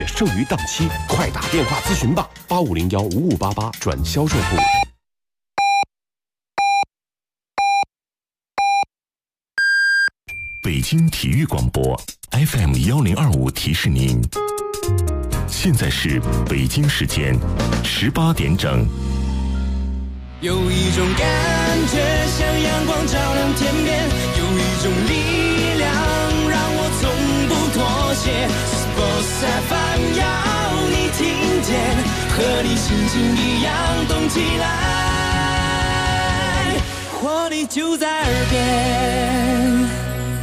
剩余档期，快打电话咨询吧，85015588转销售部。 北京体育广播 FM1025提示您，现在是北京时间18点整。 有一种感觉像阳光照亮天边，有一种力量让我从不妥协。Sports FM 要你听见，和你心情一样动起来，活力就在耳边。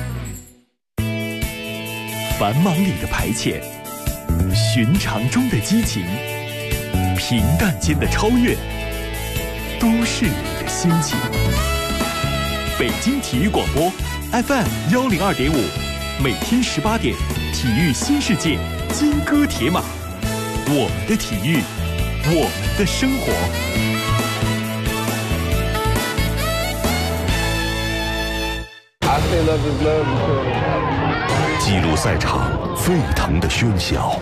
繁忙里的排遣，寻常中的激情，平淡间的超越，都市里的心情。北京体育广播 FM102.5，每天18点，体育新世界，金戈铁马，我们的体育，我们的生活。 记录赛场沸腾的喧嚣，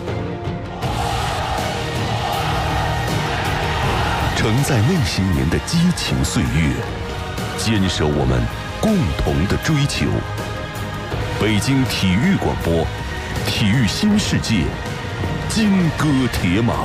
承载那些年的激情岁月，坚守我们共同的追求。北京体育广播，体育新世界，金戈铁马。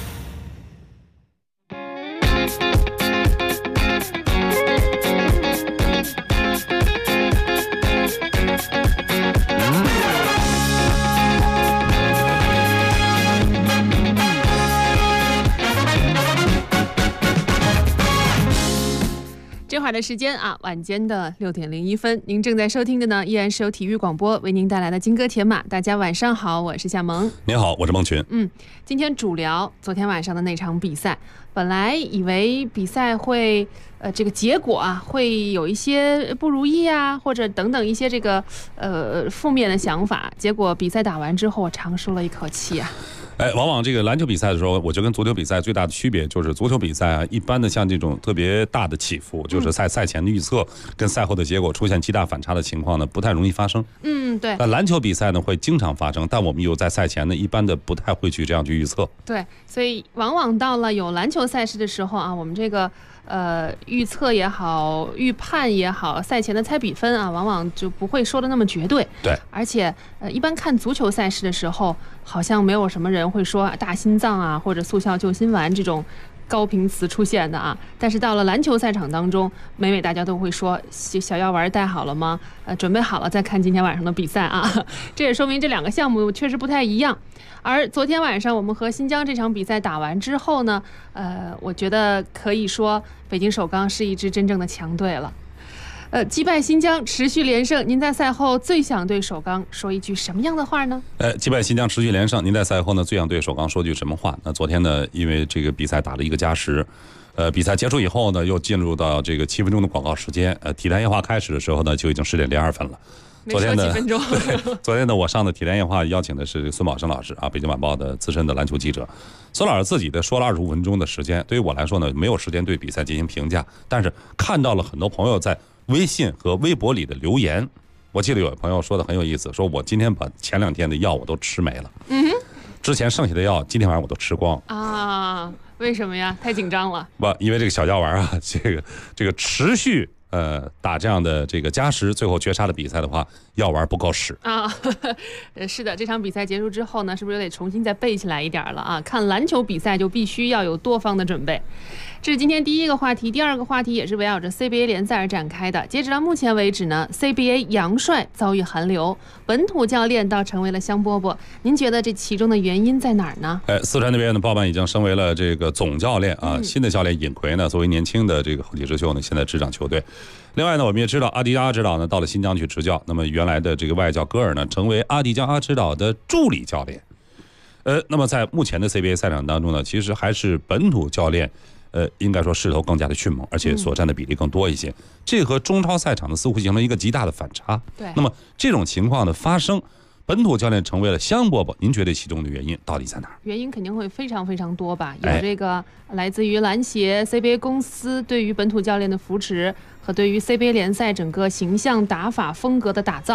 这会儿的时间啊，晚间的6点01分，您正在收听的呢，依然是由体育广播为您带来的金戈铁马。大家晚上好，我是夏萌。 您好，我是孟群。 今天主聊昨天晚上的那场比赛，本来以为比赛会这个结果啊会有一些不如意啊，或者等等一些这个负面的想法，结果比赛打完之后，我长舒了一口气啊。 往往这个篮球比赛的时候，我觉得跟足球比赛最大的区别就是足球比赛啊，一般的像这种特别大的起伏，就是赛前的预测跟赛后的结果出现极大反差的情况呢，不太容易发生。 对。 但篮球比赛呢会经常发生，但我们有在赛前呢，一般的不太会去这样去预测。 对，所以往往到了有篮球赛事的时候啊，我们这个预测也好，预判也好，赛前的猜比分啊，往往就不会说的那么绝对。 对， 而且一般看足球赛事的时候，好像没有什么人会说大心脏啊或者速效救心丸这种高频词出现的啊。但是到了篮球赛场当中，每每大家都会说小药丸带好了吗？准备好了再看今天晚上的比赛啊。这也说明这两个项目确实不太一样。而昨天晚上我们和新疆这场比赛打完之后呢，我觉得可以说北京首钢是一支真正的强队了。击败新疆，持续连胜。您在赛后最想对首钢说一句什么样的话呢？ 击败新疆，持续连胜。您在赛后呢最想对首钢说句什么话？那昨天呢，因为这个比赛打了一个加时，比赛结束以后呢，又进入到这个7分钟的广告时间。体坛夜话开始的时候呢，就已经10点02分了。 昨天的昨天呢，我上的体坛夜话邀请的是孙宝生老师啊，北京晚报的资深的篮球记者。孙老师自己的说了25分钟的时间，对于我来说呢，没有时间对比赛进行评价，但是看到了很多朋友在微信和微博里的留言。我记得有朋友说的很有意思，说我今天把前2天的药我都吃没了，之前剩下的药今天晚上我都吃光啊？为什么呀？太紧张了？ 不，因为这个小药丸啊，这个持续打这样的这个加时，最后绝杀的比赛的话，药丸不够使啊。是的，这场比赛结束之后呢，是不是又得重新再背起来一点了啊？看篮球比赛就必须要有多方的准备。这是今天第一个话题，第二个话题也是围绕着 CBA 联赛而展开的。截止到目前为止呢 ，CBA 杨帅遭遇寒流，本土教练倒成为了香饽饽。您觉得这其中的原因在哪儿呢？ 四川那边的鲍曼已经升为了这个总教练啊，新的教练尹奎呢，作为年轻的这个后起之秀呢，现在执掌球队。另外呢，我们也知道阿迪加指导呢到了新疆去执教，那么原来的这个外教戈尔呢，成为阿迪加指导的助理教练。那么在目前的 CBA 赛场当中呢，其实还是本土教练。应该说势头更加的迅猛，而且所占的比例更多一些。这和中超赛场呢似乎形成了一个极大的反差。 对。 那么这种情况的发生，本土教练成为了香饽饽，您觉得其中的原因到底在哪儿？ 原因肯定会非常非常多吧，有这个来自于篮协 CBA 公司对于本土教练的扶持和对于 CBA 联赛整个形象打法风格的打造。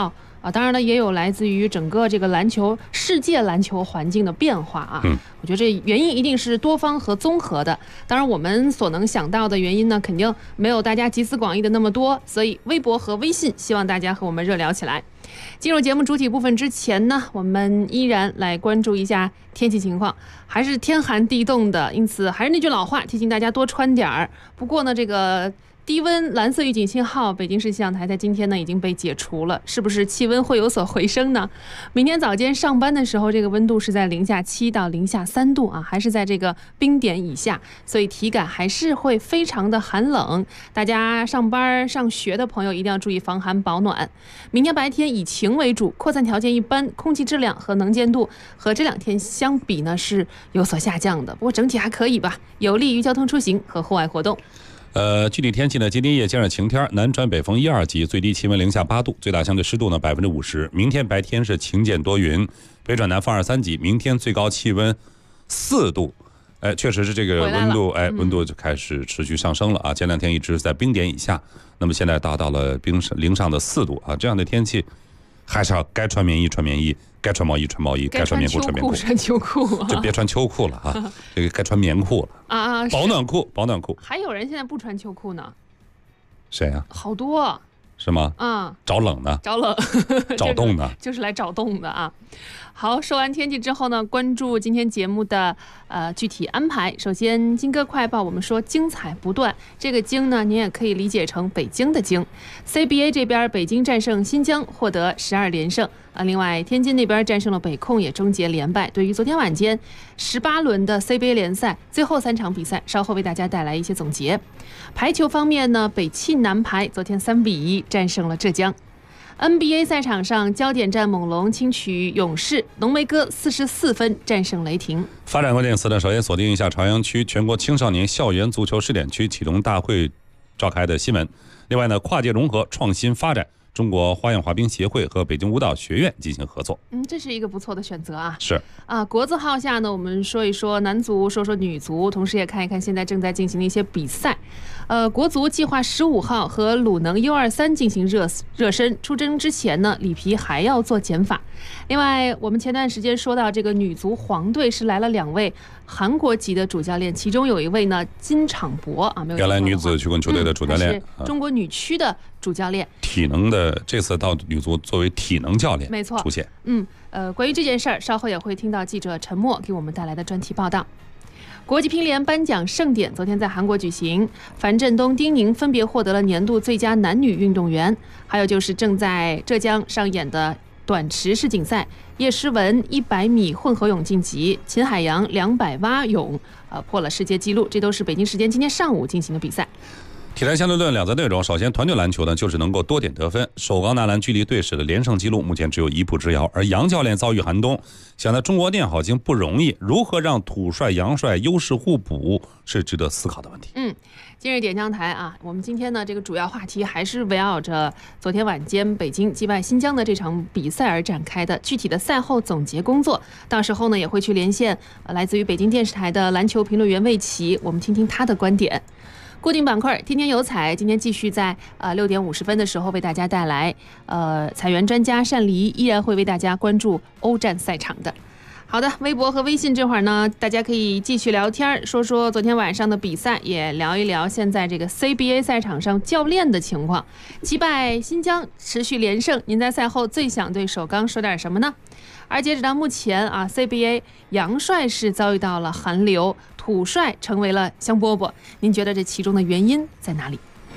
啊，当然呢，也有来自于整个这个世界篮球环境的变化啊。我觉得这原因一定是多方和综合的。当然，我们所能想到的原因呢，肯定没有大家集思广益的那么多。所以，微博和微信希望大家和我们热聊起来。进入节目主体部分之前呢，我们依然来关注一下天气情况，还是天寒地冻的，因此还是那句老话，提醒大家多穿点儿。不过呢，这个低温蓝色预警信号，北京市气象台在今天呢已经被解除了，是不是气温会有所回升呢？明天早间上班的时候，这个温度是在-7到-3度啊，还是在这个冰点以下，所以体感还是会非常的寒冷。大家上班上学的朋友一定要注意防寒保暖。明天白天以晴为主，扩散条件一般，空气质量和能见度和这2天相比呢是有所下降的，不过整体还可以吧，有利于交通出行和户外活动。 具体天气呢，今天夜间是晴天，南转北风1、2级，最低气温-8度，最大相对湿度呢50%。明天白天是晴间多云，北转南风2、3级，明天最高气温4度。确实是这个温度，温度就开始持续上升了啊！前2天一直在冰点以下，那么现在达到了零上的4度啊！这样的天气，还是要该穿棉衣穿棉衣，该穿毛衣穿毛衣，该穿棉裤穿棉裤， 穿秋裤啊， 就别穿秋裤了啊！这个该穿棉裤了啊！保暖裤，保暖裤。 还有人现在不穿秋裤呢？ 谁啊？ 好多。 是吗？找冷呢？ 找冷， 找冻呢？ 就是来找冻的啊！好，说完天气之后呢，关注今天节目的具体安排。首先，金歌快报，我们说精彩不断。这个精呢，您也可以理解成北京的京。CBA 这边，北京战胜新疆，获得12连胜。另外，天津那边战胜了北控，也终结连败。对于昨天晚间18轮的 CBA 联赛最后3场比赛，稍后为大家带来一些总结。排球方面呢，北汽男排昨天3比1战胜了浙江。NBA 赛场上，焦点战猛龙轻取勇士，浓眉哥44分战胜雷霆。 发展关键词呢，首先锁定一下朝阳区全国青少年校园足球试点区启动大会召开的新闻。另外呢，跨界融合创新发展，中国花样滑冰协会和北京舞蹈学院进行合作。 这是一个不错的选择啊。 是啊，国字号下呢，我们说一说男足，说说女足，同时也看一看现在正在进行的一些比赛。国足计划15号和鲁能 U23 进行热身，出征之前呢，里皮还要做减法。另外，我们前段时间说到这个女足黄队是来了2位韩国籍的主教练，其中有一位呢金场博啊，没有原来女子曲棍球队的主教练， 是中国女区的主教练， 体能的这次到女足作为体能教练没错出现。 关于这件事儿，稍后也会听到记者陈默给我们带来的专题报道。国际乒联颁奖盛典昨天在韩国举行，樊振东、丁宁分别获得了年度最佳男女运动员。还有就是正在浙江上演的短池世锦赛，叶诗文100米混合泳晋级，秦海洋200蛙泳破了世界纪录。这都是北京时间今天上午进行的比赛。 体坛相对论2则内容，首先团队篮球呢就是能够多点得分，首钢男篮距离队史的连胜纪录目前只有1步之遥，而杨教练遭遇寒冬，想在中国练好经不容易，如何让土帅杨帅优势互补是值得思考的问题。 今日点将台啊，我们今天呢这个主要话题还是围绕着昨天晚间北京击败新疆的这场比赛而展开的，具体的赛后总结工作，到时候呢也会去连线来自于北京电视台的篮球评论员魏琪，我们听听他的观点。固定板块天天有彩，今天继续在6点50分的时候为大家带来采源专家单黎依然会为大家关注欧战赛场的。好的，微博和微信这会儿呢，大家可以继续聊天，说说昨天晚上的比赛，也聊一聊现在这个 CBA 赛场上教练的情况。击败新疆，持续连胜，您在赛后最想对首钢说点什么呢？而截止到目前啊 ，CBA 杨帅是遭遇到了寒流，土帅成为了香饽饽。您觉得这其中的原因在哪里？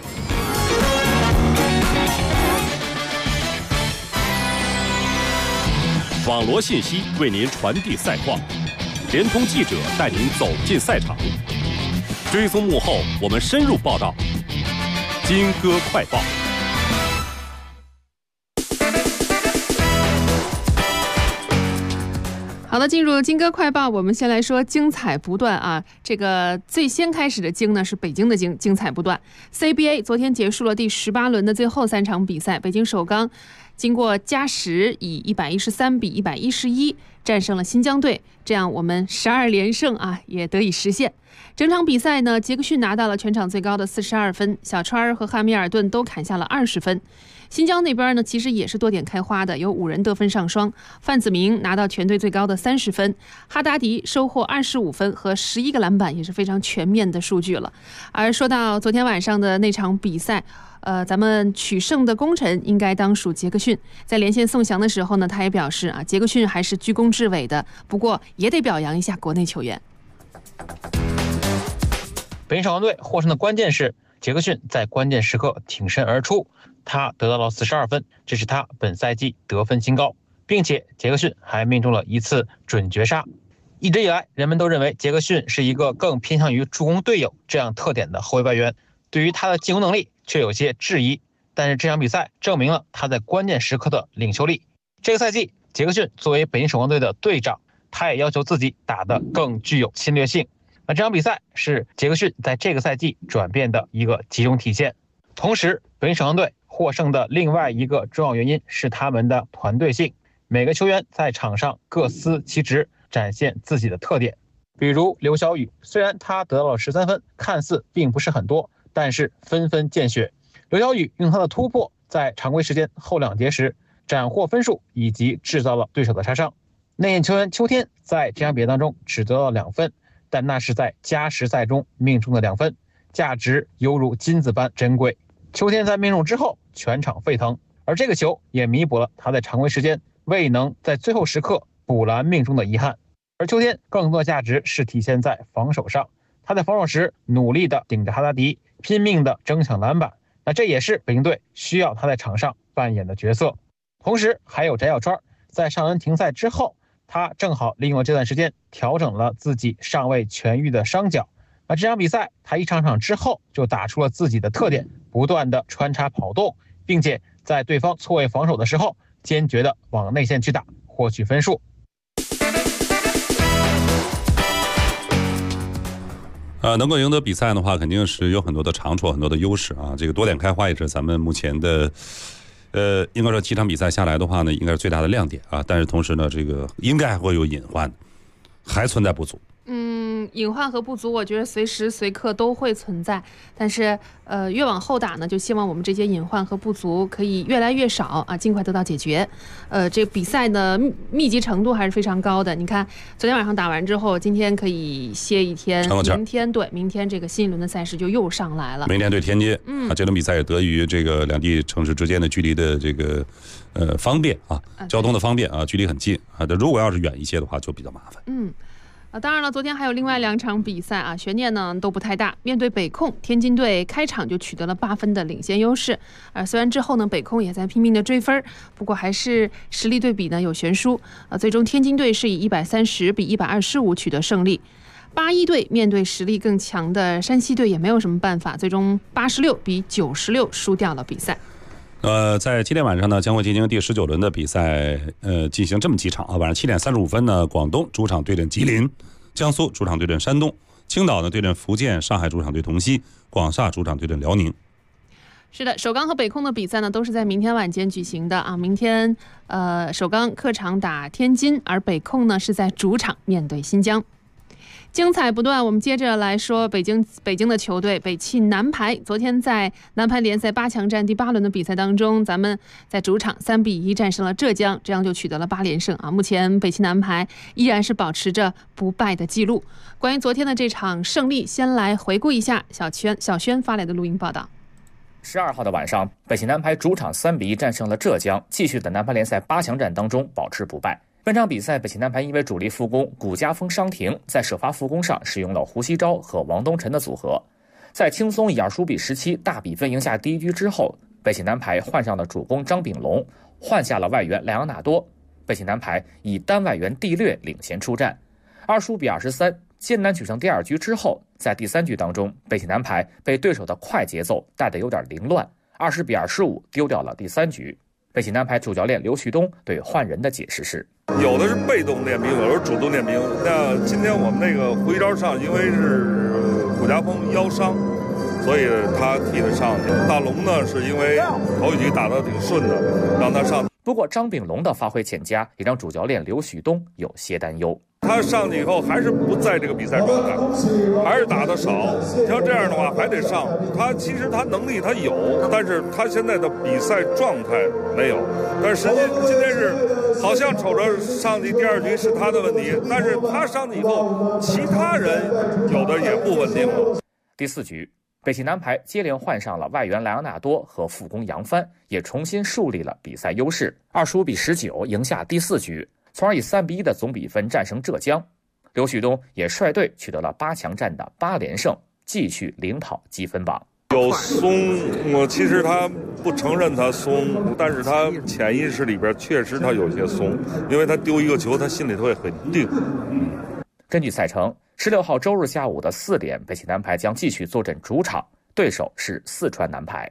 网罗信息为您传递赛况，联通记者带您走进赛场，追踪幕后，我们深入报道。金歌快报。 好的，进入金歌快报，我们先来说精彩不断啊！这个最先开始的精呢是北京的精，精彩不断。CBA 昨天结束了第18轮的最后3场比赛，北京首钢经过加时以113比111战胜了新疆队，这样我们12连胜啊也得以实现。整场比赛呢，杰克逊拿到了全场最高的42分，小川和汉密尔顿都砍下了20分。 新疆那边呢，其实也是多点开花的，有5人得分上双，范子铭拿到全队最高的30分，哈达迪收获25分和11个篮板，也是非常全面的数据了。而说到昨天晚上的那场比赛，咱们取胜的功臣应该当属杰克逊。在连线送降的时候呢，他也表示杰克逊还是居功至伟的，不过也得表扬一下国内球员。 北京少王队获胜的关键是杰克逊在关键时刻挺身而出，他得到了42分，这是他本赛季得分新高，并且杰克逊还命中了1次准绝杀。一直以来，人们都认为杰克逊是一个更偏向于助攻队友这样特点的后卫外援，对于他的进攻能力却有些质疑。但是这场比赛证明了他在关键时刻的领袖力。这个赛季，杰克逊作为北京首钢队的队长，他也要求自己打得更具有侵略性。那这场比赛是杰克逊在这个赛季转变的一个集中体现。同时，北京首钢队获胜的另外一个重要原因是他们的团队性，每个球员在场上各司其职，展现自己的特点。比如刘晓宇，虽然他得到了13分，看似并不是很多，但是纷纷见血。刘晓宇用他的突破，在常规时间后2节时斩获分数，以及制造了对手的杀伤。内线球员秋天在这场比赛当中只得到2分，但那是在加时赛中命中的2分，价值犹如金子般珍贵。秋天在命中之后，全场沸腾，而这个球也弥补了他在常规时间未能在最后时刻补篮命中的遗憾。而秋天更多的价值是体现在防守上，他在防守时努力地顶着哈达迪，拼命地争抢篮板，那这也是北京队需要他在场上扮演的角色。同时还有翟小川，在上轮停赛之后，他正好利用了这段时间调整了自己尚未痊愈的伤脚。那这场比赛他一上场之后就打出了自己的特点，不断的穿插跑动，并且在对方错位防守的时候坚决的往内线去打，获取分数。 能够赢得比赛的话，肯定是有很多的长处，很多的优势啊。这个多点开花也是咱们目前的应该说几场比赛下来的话呢，应该是最大的亮点啊。但是同时呢，这个应该还会有隐患，还存在不足。 隐患和不足，我觉得随时随刻都会存在。但是越往后打呢，就希望我们这些隐患和不足可以越来越少啊，尽快得到解决。这个比赛的密集程度还是非常高的。你看，昨天晚上打完之后，今天可以歇一天，明天这个新一轮的赛事就又上来了。 明天对天津，这轮比赛也得益于这个两地城市之间的距离的这个方便啊，交通的方便啊，距离很近啊。如果要是远一些的话，就比较麻烦。 当然了，昨天还有另外2场比赛啊，悬念呢都不太大。面对北控，天津队开场就取得了8分的领先优势。虽然之后呢，北控也在拼命的追分，不过还是实力对比呢有悬殊。最终天津队是以130比125取得胜利。81队面对实力更强的山西队也没有什么办法，最终86比96输掉了比赛。 在今天晚上呢，将会进行第19轮的比赛，进行这么几场啊。晚上7点35分呢，广东主场对阵吉林，江苏主场对阵山东，青岛呢对阵福建，上海主场对同曦，广厦主场对阵辽宁。 是的，首钢和北控的比赛呢都是在明天晚间举行的啊。明天首钢客场打天津，而北控呢是在主场面对新疆。精彩不断，我们接着来说北京的球队北汽男排。昨天在男排联赛8强战第8轮的比赛当中，咱们在主场3比1战胜了浙江，这样就取得了8连胜啊。目前北汽男排依然是保持着不败的记录。关于昨天的这场胜利，先来回顾一下小轩发来的录音报道。 12号的晚上，北汽男排主场3比1战胜了浙江，继续在男排联赛8强战当中保持不败。本场比赛，北汽男排因为主力副攻谷家锋伤停，在首发副攻上使用了胡锡昭和王东晨的组合，在轻松以2比17大比分赢下第一局之后，北汽男排换上了主攻张炳龙，换下了外援莱昂纳多，北汽男排以单外援蒂略领先出战，20比23艰难取胜第2局之后，在第3局当中，北汽男排被对手的快节奏带得有点凌乱，20比25丢掉了第3局。北汽男排主教练刘旭东对换人的解释是： 有的是被动练兵，有的是主动练兵。那今天我们那个胡锡昭上，因为是谷家锋腰伤，所以他替他上去。大龙呢，是因为头一局打得挺顺的，让他上。 不过张炳龙的发挥欠佳，也让主教练刘旭东有些担忧。 他上去以后还是不在这个比赛状态，还是打得少。像这样的话还得上。他其实他能力他有，但是他现在的比赛状态没有。但是实际今天是好像瞅着上去第2局是他的问题，但是他上去以后，其他人有的也不稳定了。 第4局，北京男排接连换上了外援莱昂纳多和副攻杨帆，也重新树立了比赛优势，25-19赢下第4局。从而以3-1的总比分战胜浙江，刘旭东也率队取得了8强战的8连胜，继续领跑积分榜。 有松，我其实他不承认他松，但是他潜意识里边确实他有些松，因为他丢一个球，他心里头会很定。 根据赛程，16号周日下午的4点，北京男排将继续坐镇主场，对手是四川男排。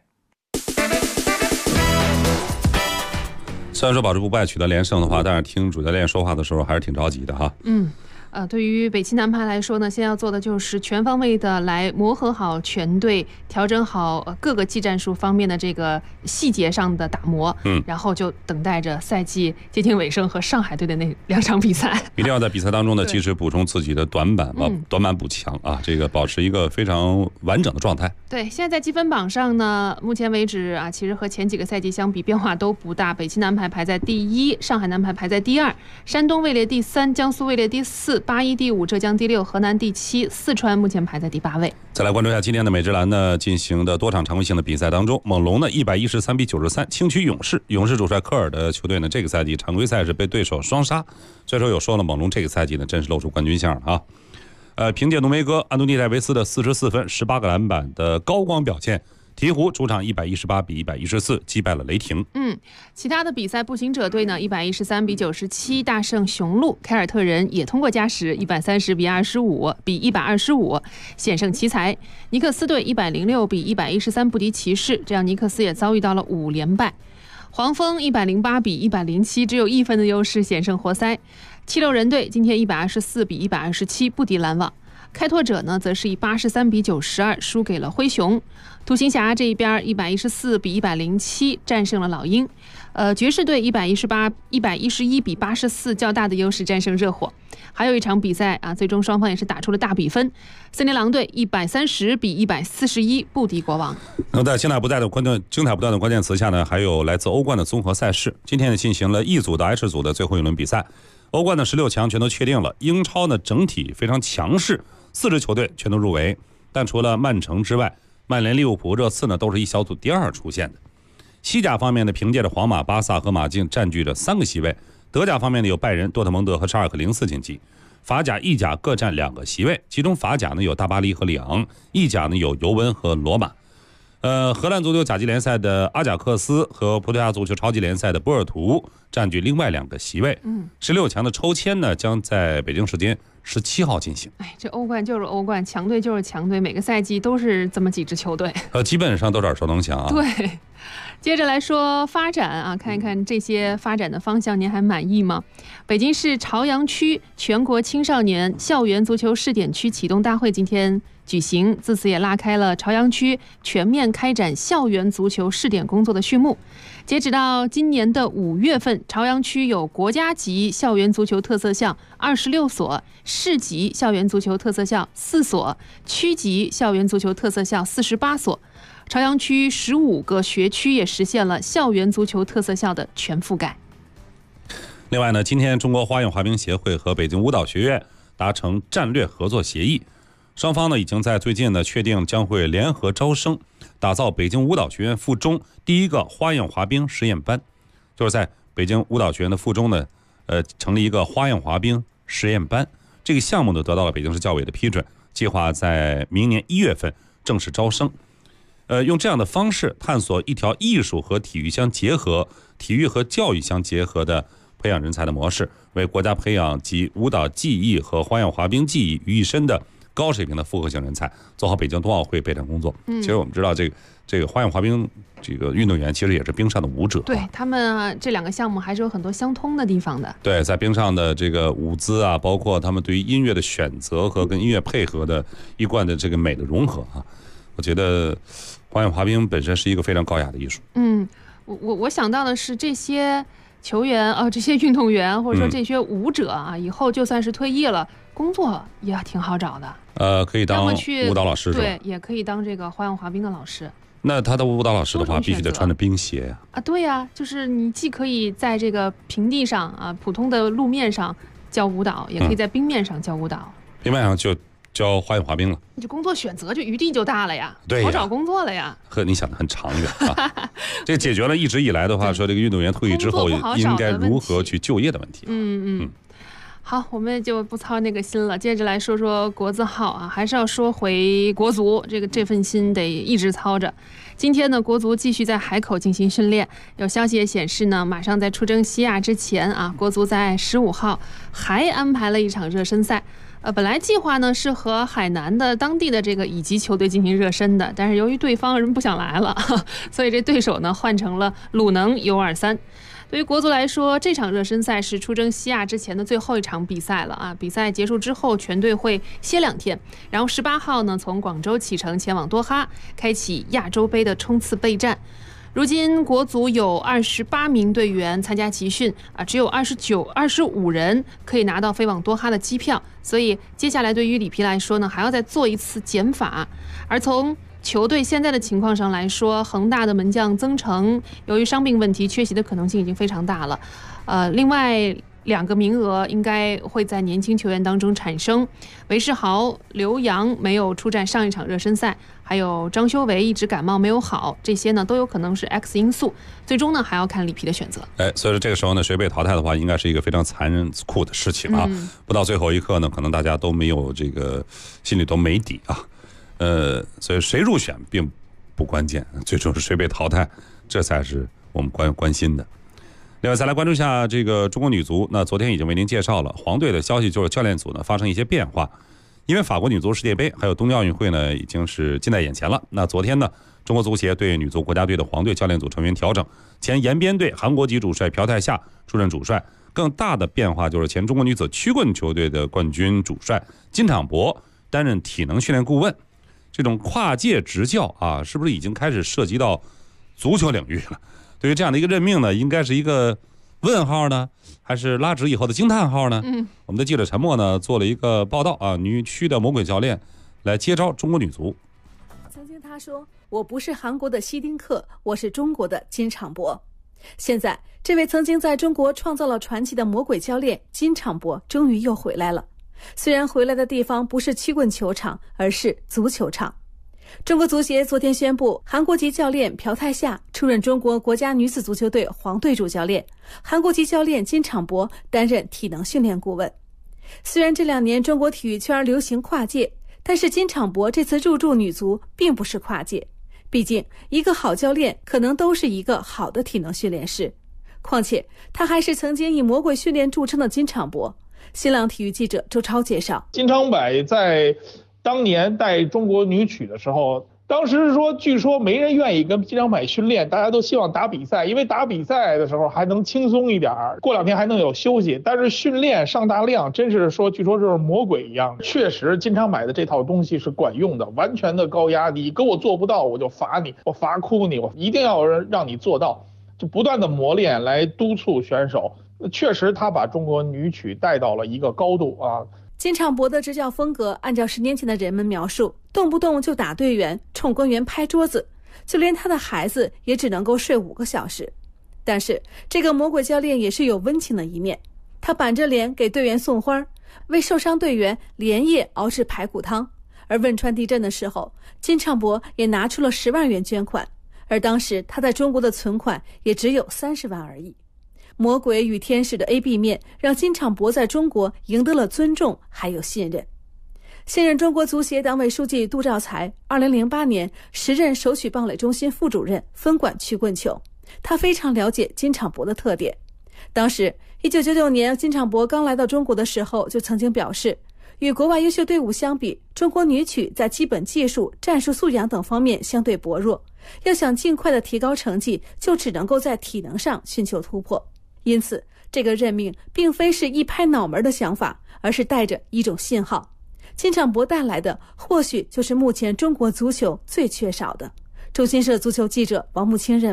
虽然说保持不败取得连胜的话，但是听主教练说话的时候还是挺着急的哈。 对于北京男排来说呢，现在要做的就是全方位的来磨合好全队，调整好各个技战术方面的这个细节上的打磨。然后就等待着赛季接近尾声和上海队的那2场比赛。 一定要在比赛当中呢，及时补充自己的短板，短板补强啊，这个保持一个非常完整的状态。 对，现在在积分榜上呢，目前为止啊，其实和前几个赛季相比变化都不大。北京男排排在第1，上海男排排在第2，山东位列第3，江苏位列第4。81第5，浙江第6，河南第7，四川目前排在第8位。 再来关注一下今天的美职篮呢进行的多场常规性的比赛当中，猛龙呢113-93轻取勇士。勇士主帅科尔的球队呢，这个赛季常规赛是被对手双杀。所以说有说了，猛龙这个赛季呢真是露出冠军相了啊。凭借浓眉哥安东尼戴维斯的44分、18个篮板的高光表现，鹈鹕主场118-114击败了雷霆。 其他的比赛，步行者队呢113-97大胜雄鹿，凯尔特人也通过加时130-125险胜奇才。尼克斯队106-113不敌骑士，这样尼克斯也遭遇到了5连败。黄蜂108-107只有1分的优势险胜活塞。七六人队今天124-127不敌篮网。开拓者呢，则是以83-92输给了灰熊。独行侠这一边114-107战胜了老鹰。爵士队111-84较大的优势战胜热火。还有一场比赛啊，最终双方也是打出了大比分。森林狼队130-141不敌国王。 那在精彩不断的关键词下呢，还有来自欧冠的综合赛事。今天呢，进行了 E 组的 H 组的最后一轮比赛。欧冠的16强全都确定了，英超呢整体非常强势，4支球队全都入围，但除了曼城之外，曼联、利物浦、热刺呢都是一小组第2出现的。西甲方面呢，凭借着皇马、巴萨和马竞占据着3个席位。德甲方面呢，有拜仁、多特蒙德和沙尔克04晋级。法甲、意甲各占2个席位，其中法甲呢有大巴黎和里昂，意甲呢有尤文和罗马。荷兰足球甲级联赛的阿贾克斯和葡萄牙足球超级联赛的波尔图占据另外2个席位。16强的抽签呢，将在北京时间17号进行。 这欧冠就是欧冠，强队就是强队，每个赛季都是这么几支球队， 基本上都是耳熟能详啊。 对，接着来说发展啊，看一看这些发展的方向，您还满意吗？北京市朝阳区全国青少年校园足球试点区启动大会今天举行，自此也拉开了朝阳区全面开展校园足球试点工作的序幕。截止到今年的5月份，朝阳区有国家级校园足球特色校26所，市级校园足球特色校4所，区级校园足球特色校48所。朝阳区15个学区也实现了校园足球特色校的全覆盖。 另外呢，今天中国花样滑冰协会和北京舞蹈学院达成战略合作协议，双方呢已经在最近呢确定将会联合招生，打造北京舞蹈学院附中第一个花样滑冰实验班。就是在北京舞蹈学院的附中呢，成立一个花样滑冰实验班。这个项目呢得到了北京市教委的批准，计划在明年1月份正式招生。用这样的方式探索一条艺术和体育相结合、体育和教育相结合的培养人才的模式，为国家培养集舞蹈技艺和花样滑冰技艺于一身的高水平的复合型人才，做好北京冬奥会备战工作。其实我们知道这个花样滑冰这个运动员其实也是冰上的舞者， 对他们这2个项目还是有很多相通的地方的。 对，在冰上的这个舞姿啊，包括他们对于音乐的选择和跟音乐配合的一贯的这个美的融合啊，我觉得花样滑冰本身是一个非常高雅的艺术。 我想到的是这些球员这些运动员或者说这些舞者啊，以后就算是退役了，工作也挺好找的。 可以当舞蹈老师是吧？ 对，也可以当这个花样滑冰的老师。 那他的舞蹈老师的话，必须得穿着冰鞋呀。 对呀，就是你既可以在这个平地上啊，普通的路面上教舞蹈，也可以在冰面上教舞蹈。 冰面上就教花样滑冰了， 你这工作选择就余地就大了呀， 对呀， 好找工作了呀。 你想的很长远啊，这解决了一直以来的话说这个运动员退役之后应该如何去就业的问题。 好，我们就不操那个心了，接着来说说国字号啊，还是要说回国足，这份心得一直操着。今天呢，国足继续在海口进行训练，有消息也显示呢，马上在出征西亚之前啊，国足在15号还安排了一场热身赛。本来计划呢是和海南的当地的这个乙级球队进行热身的，但是由于对方人不想来了，所以这对手呢换成了鲁能 U23。对于国足来说，这场热身赛是出征西亚之前的最后一场比赛了啊！比赛结束之后，全队会歇2天，然后18号呢从广州启程前往多哈，开启亚洲杯的冲刺备战。如今国足有28名队员参加集训啊，只有25人可以拿到飞往多哈的机票，所以接下来对于里皮来说呢，还要再做一次减法。而从球队现在的情况上来说，恒大的门将曾诚由于伤病问题缺席的可能性已经非常大了。另外2个名额应该会在年轻球员当中产生，韦世豪、刘洋没有出战上一场热身赛，还有张修维一直感冒没有好，这些呢都有可能是 X 因素，最终呢还要看里皮的选择。 所以说这个时候呢，谁被淘汰的话，应该是一个非常残忍酷的事情啊！不到最后一刻呢，可能大家都没有这个心里都没底啊。所以谁入选并不关键，最终是谁被淘汰，这才是我们关心的。另外再来关注一下这个中国女足，那昨天已经为您介绍了黄队的消息，就是教练组呢发生一些变化，因为法国女足世界杯还有冬季奥运会呢已经是近在眼前了。那昨天呢，中国足协对女足国家队的黄队教练组成员调整，前延边队韩国籍主帅朴泰夏出任主帅。更大的变化就是前中国女子曲棍球队的冠军主帅金昶博担任体能训练顾问。这种跨界执教啊，是不是已经开始涉及到足球领域了？对于这样的一个任命呢，应该是一个问号呢，还是拉直以后的惊叹号呢？我们的记者陈默呢做了一个报道啊，女区的魔鬼教练来接招中国女足。 曾经他说：“我不是韩国的希丁克，我是中国的金昶博。”现在，这位曾经在中国创造了传奇的魔鬼教练金昶博终于又回来了。虽然回来的地方不是曲棍球场，而是足球场。中国足协昨天宣布，韩国籍教练朴泰夏出任中国国家女子足球队黄队主教练，韩国籍教练金昶博担任体能训练顾问。虽然这2年中国体育圈流行跨界，但是金昶博这次入驻女足并不是跨界，毕竟一个好教练可能都是一个好的体能训练师，况且他还是曾经以魔鬼训练著称的金昶博。新浪体育记者周超介绍， 金昌柏在当年带中国女曲的时候，当时是说，据说没人愿意跟金昌柏训练，大家都希望打比赛，因为打比赛的时候还能轻松一点，过2天还能有休息。但是训练上大量，真是说，据说就是魔鬼一样。确实，金昌柏的这套东西是管用的，完全的高压，你跟我做不到，我就罚你，我罚哭你，我一定要让你做到，就不断的磨练来督促选手。确实，他把中国女曲带到了一个高度啊。 金昶博的执教风格，按照10年前的人们描述，动不动就打队员，冲官员拍桌子，就连他的孩子也只能够睡5个小时。但是这个魔鬼教练也是有温情的一面，他板着脸给队员送花，为受伤队员连夜熬制排骨汤。而汶川地震的时候，金昶博也拿出了10万元捐款，而当时他在中国的存款也只有30万而已。魔鬼与天使的 A-B 面，让金昶博在中国赢得了尊重还有信任。现任中国足协党委书记杜兆才2008年时任首曲棒垒中心副主任，分管曲棍球。他非常了解金昶博的特点。当时1999年金昶博刚来到中国的时候，就曾经表示，与国外优秀队伍相比，中国女曲在基本技术、战术素养等方面相对薄弱，要想尽快的提高成绩，就只能够在体能上寻求突破。因此，这个任命并非是一拍脑门的想法，而是带着一种信号。金昶博带来的，或许就是目前中国足球最缺少的。中新社足球记者王木清认为，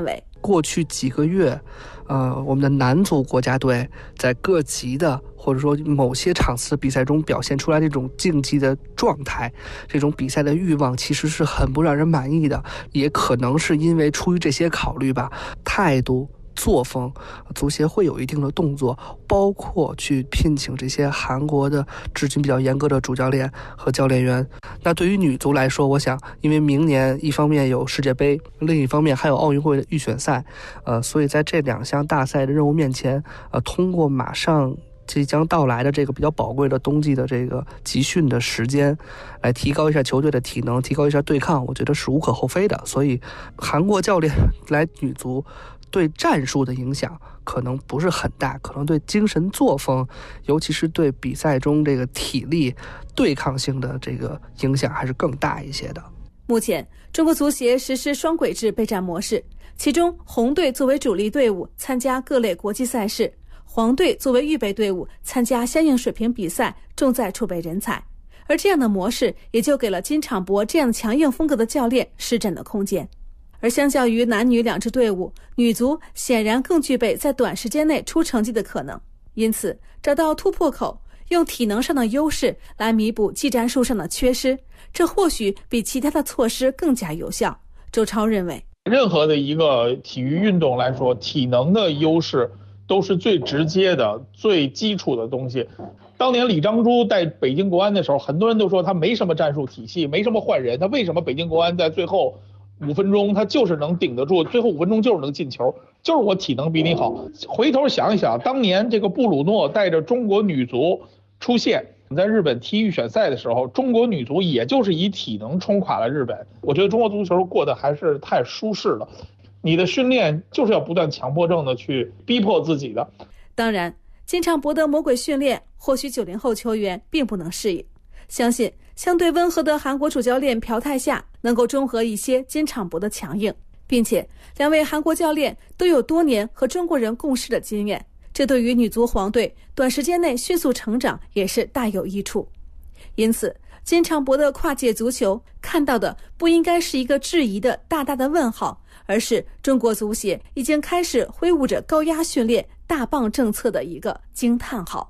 过去几个月，我们的男足国家队在各级的或者说某些场次比赛中表现出来这种竞技的状态，这种比赛的欲望其实是很不让人满意的，也可能是因为出于这些考虑吧，态度作风，足协会有一定的动作，包括去聘请这些韩国的执勤比较严格的主教练和教练员。那对于女足来说，我想因为明年一方面有世界杯，另一方面还有奥运会的预选赛，所以在这2项大赛的任务面前，通过马上即将到来的这个比较宝贵的冬季的这个集训的时间，来提高一下球队的体能，提高一下对抗，我觉得是无可厚非的。所以韩国教练来女足对战术的影响可能不是很大，可能对精神作风，尤其是对比赛中这个体力对抗性的这个影响还是更大一些的。 目前中国足协实施双轨制备战模式，其中红队作为主力队伍参加各类国际赛事，黄队作为预备队伍参加相应水平比赛，重在储备人才。而这样的模式也就给了金场博这样强硬风格的教练施展的空间。而相较于男女2支队伍，女足显然更具备在短时间内出成绩的可能，因此找到突破口，用体能上的优势来弥补技战术上的缺失，这或许比其他的措施更加有效。周超认为， 任何的一个体育运动来说，体能的优势都是最直接的、最基础的东西。当年李章洙带北京国安的时候，很多人都说他没什么战术体系，没什么换人，他为什么北京国安在最后5分钟他就是能顶得住，最后5分钟就是能进球，就是我体能比你好。回头想一想，当年这个布鲁诺带着中国女足出现在日本踢预选赛的时候，中国女足也就是以体能冲垮了日本。我觉得中国足球过得还是太舒适了，你的训练就是要不断强迫症的去逼迫自己的。 当然，金场博的魔鬼训练或许90后球员并不能适应，相信相对温和的韩国主教练朴泰夏能够中和一些金场博的强硬，并且2位韩国教练都有多年和中国人共事的经验，这对于女足黄队短时间内迅速成长也是大有益处。因此，金场博的跨界足球看到的不应该是一个质疑的大大的问号，而是中国足协已经开始挥舞着高压训练大棒政策的一个惊叹号。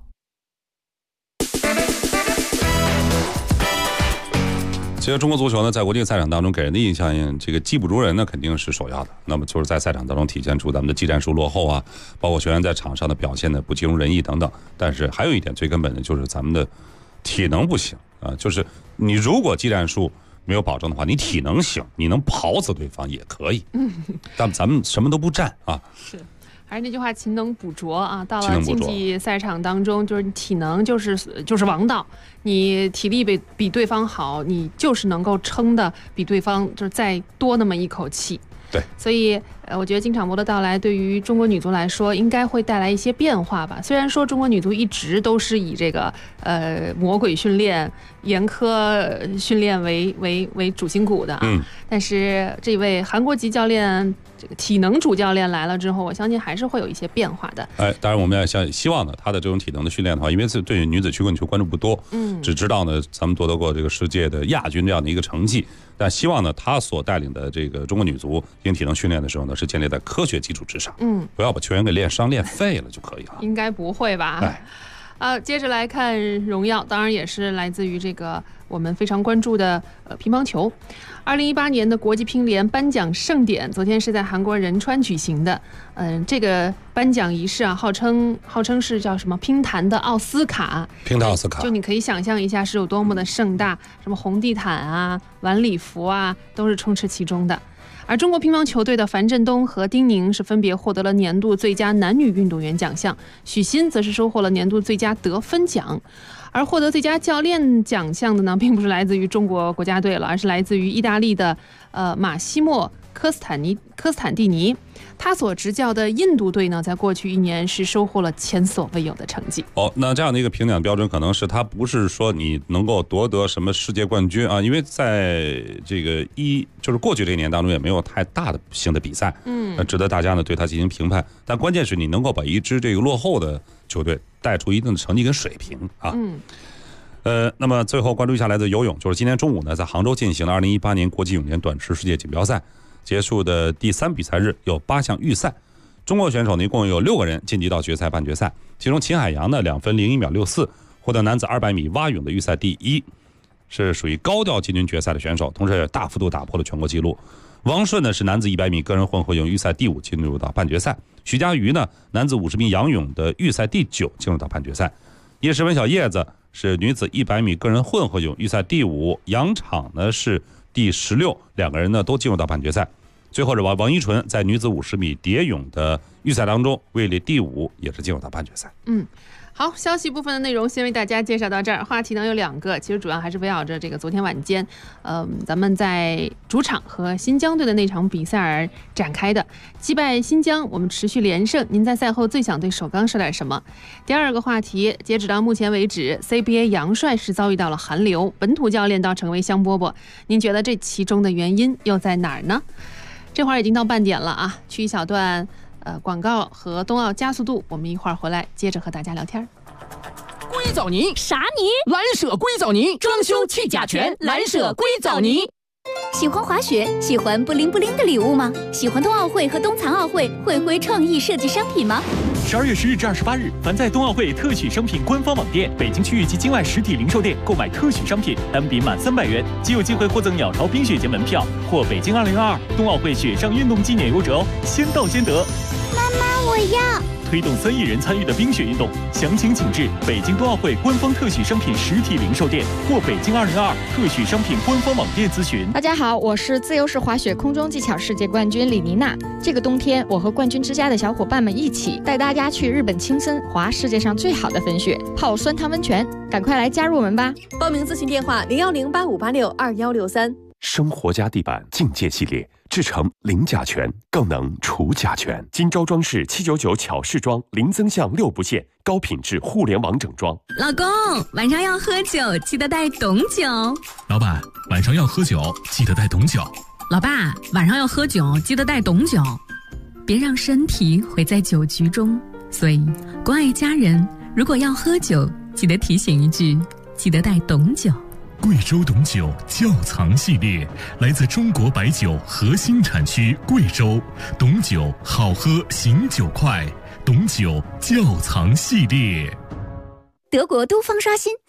其实中国足球呢，在国际赛场当中给人的印象，这个技不如人呢，肯定是首要的。那么就是在赛场当中体现出咱们的技战术落后啊，包括球员在场上的表现的不尽如人意等等。但是还有一点最根本的就是咱们的体能不行啊，就是你如果技战术没有保证的话，你体能行，你能跑死对方也可以。但咱们什么都不占啊。 是。还是那句话，勤能补拙啊！到了竞技赛场当中，就是体能就是王道。你体力比对方好，你就是能够撑的比对方就是再多那么一口气。 对， 所以我觉得金场博的到来对于中国女足来说，应该会带来一些变化吧。虽然说中国女足一直都是以这个魔鬼训练、严苛训练为主心骨的啊，但是这位韩国籍教练。这个体能主教练来了之后，我相信还是会有一些变化的。 当然我们也希望呢，他的这种体能的训练的话，因为对女子曲棍球关注不多，只知道呢咱们夺得过这个世界的亚军这样的一个成绩，但希望呢他所带领的这个中国女足进行体能训练的时候呢，是建立在科学基础之上，不要把球员给练伤练废了就可以了。 应该不会吧？接着来看荣耀，当然也是来自于这个我们非常关注的乒乓球。2018年的国际乒联颁奖盛典，昨天是在韩国仁川举行的。这个颁奖仪式啊，号称是叫什么乒坛的奥斯卡。 乒坛奥斯卡， 就你可以想象一下是有多么的盛大，什么红地毯啊、晚礼服啊，都是充斥其中的。而中国乒乓球队的樊振东和丁宁是分别获得了年度最佳男女运动员奖项，许昕则是收获了年度最佳得分奖。而获得最佳教练奖项的呢，并不是来自于中国国家队了，而是来自于意大利的马西莫科斯坦蒂尼。他所执教的印度队呢，在过去1年是收获了前所未有的成绩。 那这样的一个评奖标准，可能是他不是说你能够夺得什么世界冠军啊，因为在这个就是过去这1年当中也没有太大的性的比赛，值得大家呢对他进行评判。但关键是你能够把一支这个落后的球队带出一定的成绩跟水平啊。那么最后关注一下来自游泳，就是今天中午呢，在杭州进行了2018年国际泳联短池世界锦标赛。 结束的第3比赛日有8项预赛，中国选手呢一共有6个人晋级到决赛、半决赛，其中秦海洋呢2分01秒64获得男子200米蛙泳的预赛第1，是属于高调进军决赛的选手，同时也大幅度打破了全国纪录。王顺呢是男子100米个人混合泳预赛第5，进入到半决赛。徐嘉余呢男子50米仰泳的预赛第9，进入到半决赛。叶诗文小叶子是女子100米个人混合泳预赛第5，杨昶呢是第16，两个人呢都进入到半决赛。最后是王一纯在女子50米蝶泳的预赛当中位列第5，也是进入到半决赛。 好，消息部分的内容先为大家介绍到这儿。话题呢有2个，其实主要还是围绕着这个昨天晚间，咱们在主场和新疆队的那场比赛而展开的。击败新疆，我们持续连胜。您在赛后最想对首钢说点什么？第2个话题，截止到目前为止 ，CBA 杨帅是遭遇到了寒流，本土教练倒成为香饽饽。您觉得这其中的原因又在哪儿呢？这会儿已经到半点了啊，去一小段。广告和冬奥加速度，我们一会儿回来接着和大家聊天。 硅藻泥啥泥？ 蓝舍硅藻泥，装修去甲醛，蓝舍硅藻泥。 喜欢滑雪，喜欢布灵布灵的礼物吗？喜欢冬奥会和冬残奥会会徽创意设计商品吗 ？12月10日至28日，凡在冬奥会特许商品官方网店、北京区域及境外实体零售店购买特许商品，单笔满300元，即有机会获赠鸟巢冰雪节门票或北京2022冬奥会雪上运动纪念优折哦，先到先得。 妈妈，我要！ 推动3亿人参与的冰雪运动，详情请至北京冬奥会官方特许商品实体零售店或北京2022特许商品官方网店咨询。 大家好，我是自由式滑雪空中技巧世界冠军李妮娜。这个冬天，我和冠军之家的小伙伴们一起带大家去日本青森滑世界上最好的粉雪，泡酸汤温泉，赶快来加入我们吧！ 报名咨询电话01085862163。 生活家地板境界系列。制成零甲醛，更能除甲醛。今朝装饰799巧饰装，零增项6不限，高品质互联网整装。 老公，晚上要喝酒，记得带董酒。 老板，晚上要喝酒，记得带董酒。 老爸，晚上要喝酒，记得带董酒。别让身体毁在酒局中。所以，关爱家人，如果要喝酒，记得提醒一句，记得带董酒。 贵州董酒窖藏系列，来自中国白酒核心产区贵州，董酒好喝醒酒快，董酒窖藏系列。 德国都方刷新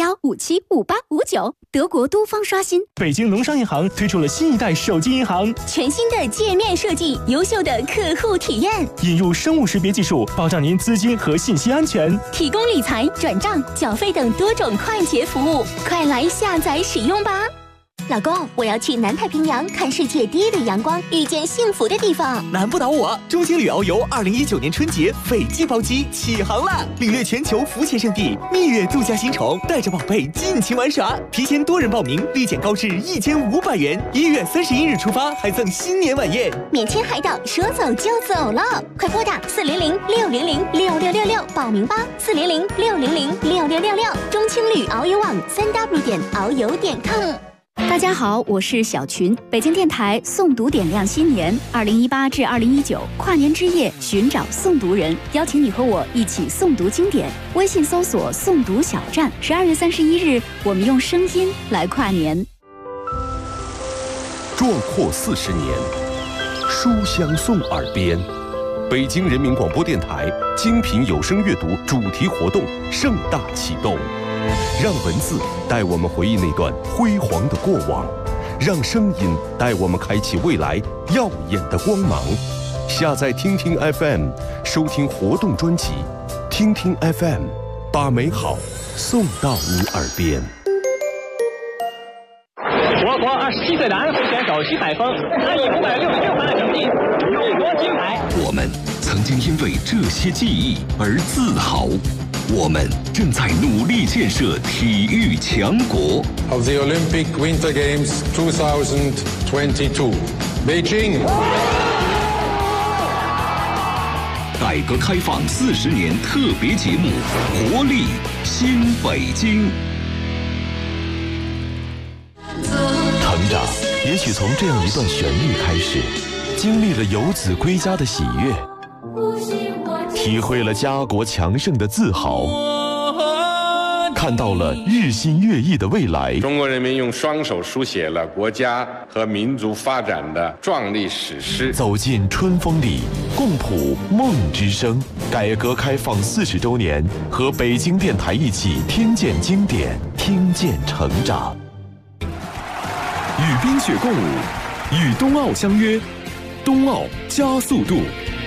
4001575859，德国都方刷新。 北京农商银行推出了新一代手机银行， 全新的界面设计，优秀的客户体验， 引入生物识别技术，保障您资金和信息安全， 提供理财、转账、缴费等多种快捷服务，快来下载使用吧。老公，我要去南太平洋看世界第一的阳光，遇见幸福的地方。 难不倒我！中青旅遨游2019年春节斐济包机起航了，领略全球浮潜圣地，蜜月度假新宠，带着宝贝尽情玩耍。提前多人报名，立减高至1500元。1月31日出发，还赠新年晚宴， 免签海岛，说走就走了。快拨打400-600-6666报名吧，400-600-6666。中青旅遨游网3w.遨游.com。大家好，我是小群，北京电台诵读点亮新年2018至2019跨年之夜，寻找诵读人，邀请你和我一起诵读经典。微信搜索诵读小站。12月31日，我们用声音来跨年。 壮阔40年，书香送耳边。北京人民广播电台精品有声阅读主题活动盛大启动。让文字带我们回忆那段辉煌的过往，让声音带我们开启未来耀眼的光芒。下载听听 FM， 收听活动专辑。听听 FM， 把美好送到你耳边。 我国27岁的安徽选手徐海峰，他以566分的成绩荣获金牌。 我们曾经因为这些记忆而自豪。我们正在努力建设体育强国。 Of the Olympic Winter Games 2022, Beijing. 改革开放40年特别节目，活力新北京。 成长也许从这样一段旋律开始，经历了游子归家的喜悦，体会了家国强盛的自豪，看看到了日新月异的未来。 中国人民用双手书写了国家和民族发展的壮丽史诗。 走进春风里，共谱梦之声。改革开放40周年，和北京电台一起听见经典，听见成长。 与冰雪共舞，与冬奥相约，冬奥加速度。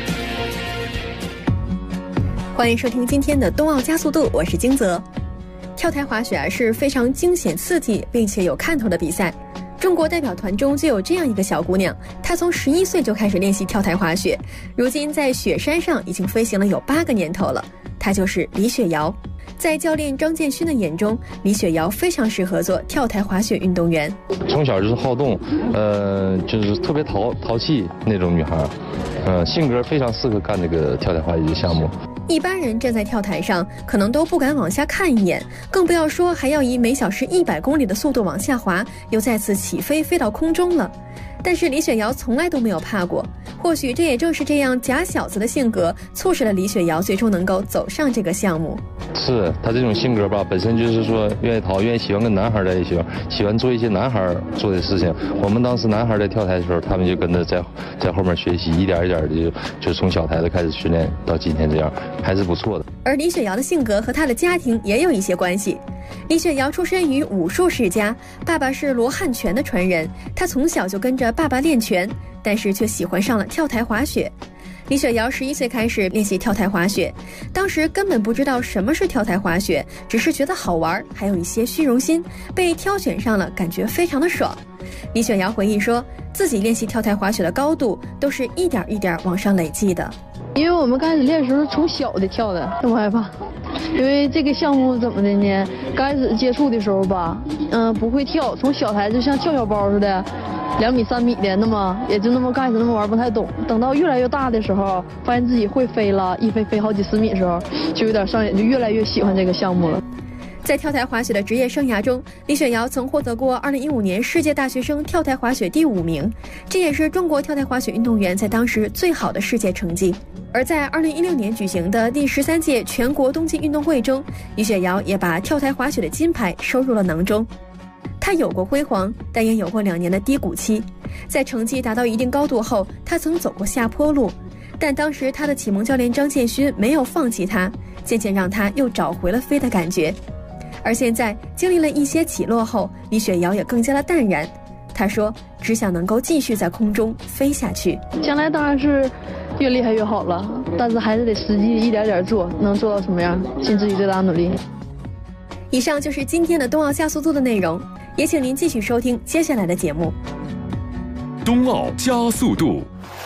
欢迎收听今天的冬奥加速度，我是金泽。跳台滑雪是非常惊险刺激并且有看头的比赛。中国代表团中就有这样一个小姑娘，她从11岁就开始练习跳台滑雪，如今在雪山上已经飞行了有8个年头了。她就是李雪瑶。在教练张建勋的眼中，李雪瑶非常适合做跳台滑雪运动员。 从小就是好动，就是特别淘气那种女孩，性格非常适合干这个跳台滑雪项目。 一般人站在跳台上，可能都不敢往下看一眼，更不要说还要以每小时100公里的速度往下滑，又再次起飞飞到空中了。但是李雪瑶从来都没有怕过，或许这也正是这样假小子的性格，促使了李雪瑶最终能够走上这个项目。 是她这种性格吧，本身就是说愿意喜欢跟男孩在一起，喜欢做一些男孩做的事情。我们当时男孩在跳台的时候，他们就跟着在后面学习，一点一点的就从小台子开始训练到今天这样，还是不错的。 而李雪瑶的性格和她的家庭也有一些关系。李雪瑶出身于武术世家，爸爸是罗汉拳的传人，她从小就跟着爸爸练拳，但是却喜欢上了跳台滑雪。李雪瑶11岁开始练习跳台滑雪，当时根本不知道什么是跳台滑雪，只是觉得好玩，还有一些虚荣心，被挑选上了，感觉非常的爽。李雪瑶回忆说，自己练习跳台滑雪的高度都是一点一点往上累积的。 因为我们刚开始练的时候从小的跳的，这么害怕。因为这个项目怎么的呢？刚开始接触的时候吧，不会跳，从小台就像跳小包似的，2米3米的，那么也就那么开始那么玩，不太懂。等到越来越大的时候，发现自己会飞了，一飞好几10米的时候，就有点上瘾，就越来越喜欢这个项目了。 在跳台滑雪的职业生涯中，李雪瑶曾获得过2015年世界大学生跳台滑雪第5名，这也是中国跳台滑雪运动员在当时最好的世界成绩。而在2016年举行的第13届全国冬季运动会中，李雪瑶也把跳台滑雪的金牌收入了囊中。她有过辉煌，但也有过2年的低谷期。在成绩达到一定高度后，她曾走过下坡路，但当时她的启蒙教练张建勋没有放弃她，渐渐让她又找回了飞的感觉。而现在经历了一些起落后，李雪瑶也更加的淡然。她说，只想能够继续在空中飞下去。 将来当然是越厉害越好了，但是还是得实际一点点做，能做到什么样，尽自己最大的努力。 以上就是今天的冬奥加速度的内容，也请您继续收听接下来的节目。 冬奥加速度。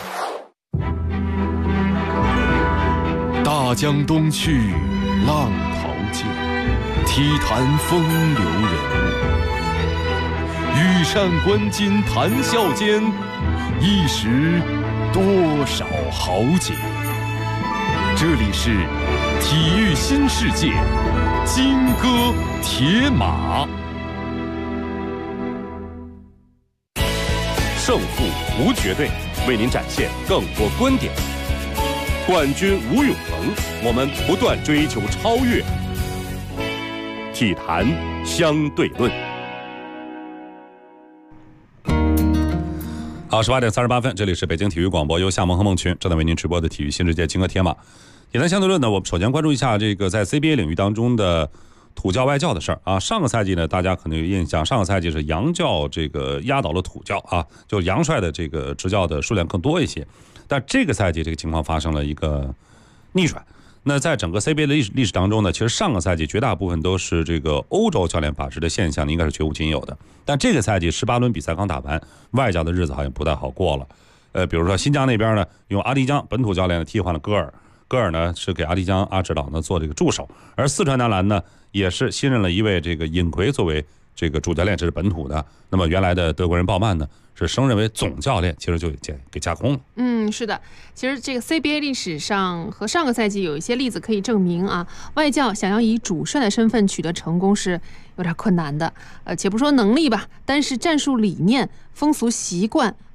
大江东去，浪淘尽，体坛风流人物。羽扇纶巾谈笑间，一时多少豪杰。这里是体育新世界，金戈铁马。 胜负无绝对，为您展现更多观点。冠军无永恒，我们不断追求超越。体坛相对论。 好，18点38分，这里是北京体育广播，由夏萌和孟群正在为您直播的体育新世界金戈铁马。体坛相对论呢，我们首先关注一下这个在 CBA 领域当中的土教外教的事儿啊。上个赛季呢，大家可能有印象，上个赛季是洋教这个压倒了土教啊，就洋帅的这个执教的数量更多一些。但这个赛季这个情况发生了一个逆转。那在整个 CBA 的历史当中呢，其实上个赛季绝大部分都是这个欧洲教练把持的现象，应该是绝无仅有的。但这个赛季18轮比赛刚打完，外教的日子好像不太好过了。比如说新疆那边呢，用阿迪江本土教练呢替换了戈尔呢是给阿迪江阿指导呢做这个助手，而四川男篮呢也是新任了一位这个尹奎作为这个主教练，这是本土的。那么原来的德国人鲍曼呢是升任为总教练，其实就给架空了。 是的，其实这个 CBA 历史上和上个赛季有一些例子可以证明啊，外教想要以主帅的身份取得成功是有点困难的。且不说能力吧，但是战术理念、风俗习惯、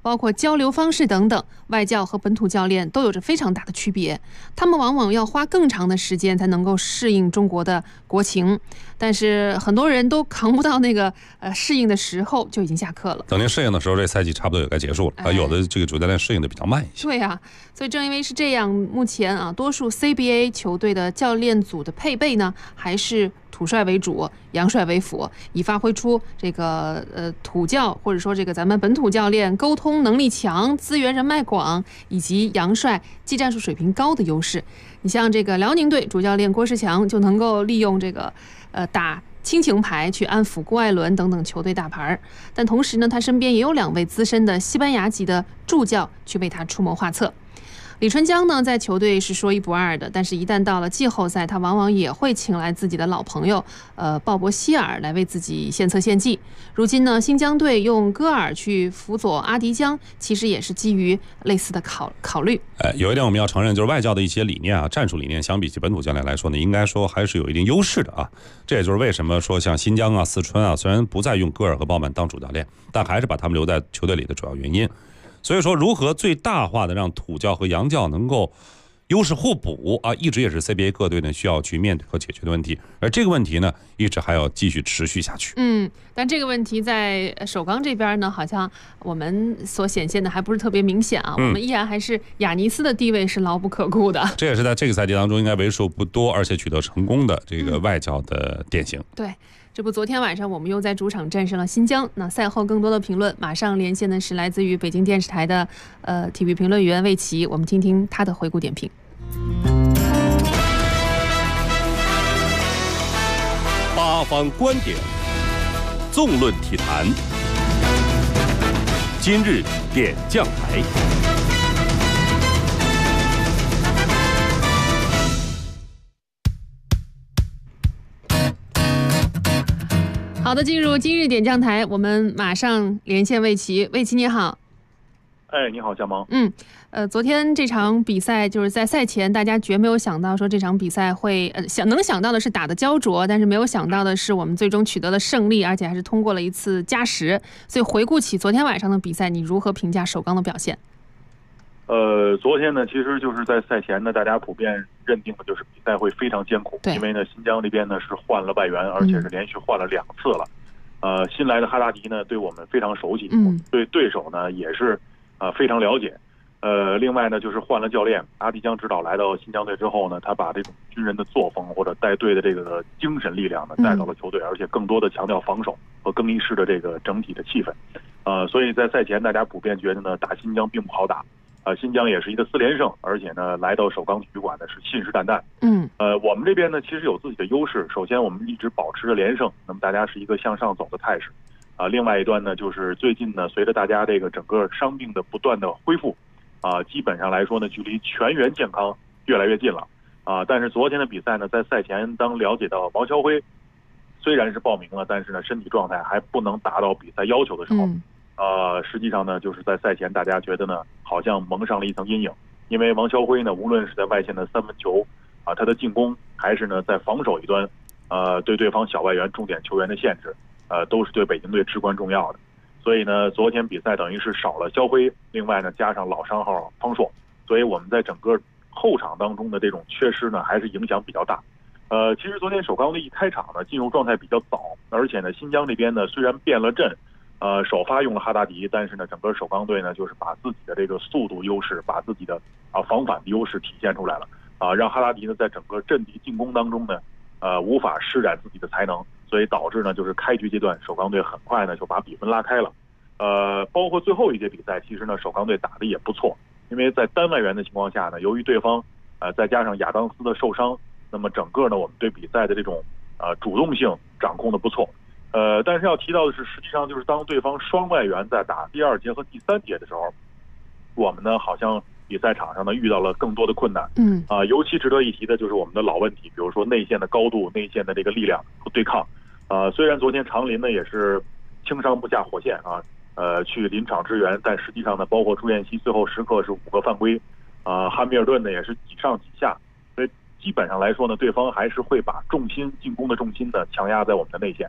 包括交流方式等等，外教和本土教练都有着非常大的区别。他们往往要花更长的时间才能够适应中国的国情，但是很多人都扛不到那个适应的时候就已经下课了。 等您适应的时候，这赛季差不多也该结束了。有的这个主教练适应的比较慢一些。 对啊，所以正因为是这样，目前啊，多数 CBA 球队的教练组的配备呢，还是土帅为主，洋帅为辅，以发挥出这个土教或者说这个咱们本土教练沟通能力强、资源人脉广，以及洋帅技战术水平高的优势。你像这个辽宁队主教练郭士强就能够利用这个打亲情牌去安抚郭艾伦等等球队大牌，但同时呢，他身边也有2位资深的西班牙籍的助教去为他出谋划策。李春江呢，在球队是说一不二的，但是一旦到了季后赛，他往往也会请来自己的老朋友，鲍勃希尔来为自己献策献计。如今呢，新疆队用戈尔去辅佐阿迪江，其实也是基于类似的考虑。 有一点我们要承认，就是外教的一些理念啊，战术理念，相比起本土教练来说呢，应该说还是有一定优势的啊。这也就是为什么说像新疆啊、四川啊，虽然不再用戈尔和鲍曼当主教练，但还是把他们留在球队里的主要原因。所以说，如何最大化的让土教和洋教能够优势互补啊，一直也是 CBA 各队呢需要去面对和解决的问题。而这个问题呢，一直还要继续持续下去。 但这个问题在首钢这边呢，好像我们所显现的还不是特别明显啊。我们依然还是亚尼斯的地位是牢不可顾的。 这也是在这个赛季当中应该为数不多而且取得成功的这个外教的典型。 对。这不，昨天晚上我们又在主场战胜了新疆。那赛后更多的评论，马上连线的是来自于北京电视台的体育评论员魏奇，我们听听他的回顾点评。 八方观点，纵论体坛，今日点将台。 好的，进入今日点将台，我们马上连线魏奇。魏奇你好。 你好，夏萌。 昨天这场比赛就是在赛前，大家绝没有想到说这场比赛会能想到的是打得焦灼，但是没有想到的是我们最终取得了胜利，而且还是通过了一次加时。所以回顾起昨天晚上的比赛，你如何评价首钢的表现？ 昨天呢，其实就是在赛前呢，大家普遍认定的就是比赛会非常艰苦，因为呢，新疆这边呢是换了外援，而且是连续换了2次了。新来的哈达迪呢，对我们非常熟悉，对对手呢也是非常了解。另外呢，就是换了教练，阿迪江指导来到新疆队之后呢，他把这种军人的作风或者带队的这个精神力量呢带到了球队，而且更多的强调防守和更衣室的这个整体的气氛。所以在赛前大家普遍觉得呢，打新疆并不好打。新疆也是一个4连胜，而且呢，来到首钢体育馆呢是信誓旦旦。我们这边呢其实有自己的优势。首先，我们一直保持着连胜，那么大家是一个向上走的态势。另外一端呢，就是最近呢，随着大家这个整个伤病的不断的恢复，基本上来说呢，距离全员健康越来越近了。但是昨天的比赛呢，在赛前当了解到王晓辉虽然是报名了，但是呢身体状态还不能达到比赛要求的时候。实际上呢，就是在赛前大家觉得呢，好像蒙上了一层阴影，因为王晓辉呢，无论是在外线的3分球他的进攻，还是呢在防守一端，对对方小外援重点球员的限制，都是对北京队至关重要的。所以呢，昨天比赛等于是少了肖辉，另外呢加上老伤号方硕，所以我们在整个后场当中的这种缺失呢，还是影响比较大。其实昨天首钢队一开场呢，进入状态比较早，而且呢新疆这边呢虽然变了阵。首发用了哈达迪，但是呢，整个首钢队呢，就是把自己的这个速度优势，把自己的防反的优势体现出来了，让哈达迪呢在整个阵地进攻当中呢，无法施展自己的才能，所以导致呢，就是开局阶段首钢队很快呢就把比分拉开了。包括最后一节比赛，其实呢首钢队打得也不错，因为在单外援的情况下呢，由于对方再加上亚当斯的受伤，那么整个呢我们对比赛的这种主动性掌控的不错。但是要提到的是，实际上就是当对方双外援在打第2节和第3节的时候，我们呢好像比赛场上呢遇到了更多的困难。尤其值得一提的就是我们的老问题，比如说内线的高度、内线的这个力量和对抗。虽然昨天长林呢也是轻伤不下火线去临场支援，但实际上呢，包括朱彦西最后时刻是5个犯规，汉密尔顿呢也是几上几下，所以基本上来说呢，对方还是会把进攻的重心呢强压在我们的内线。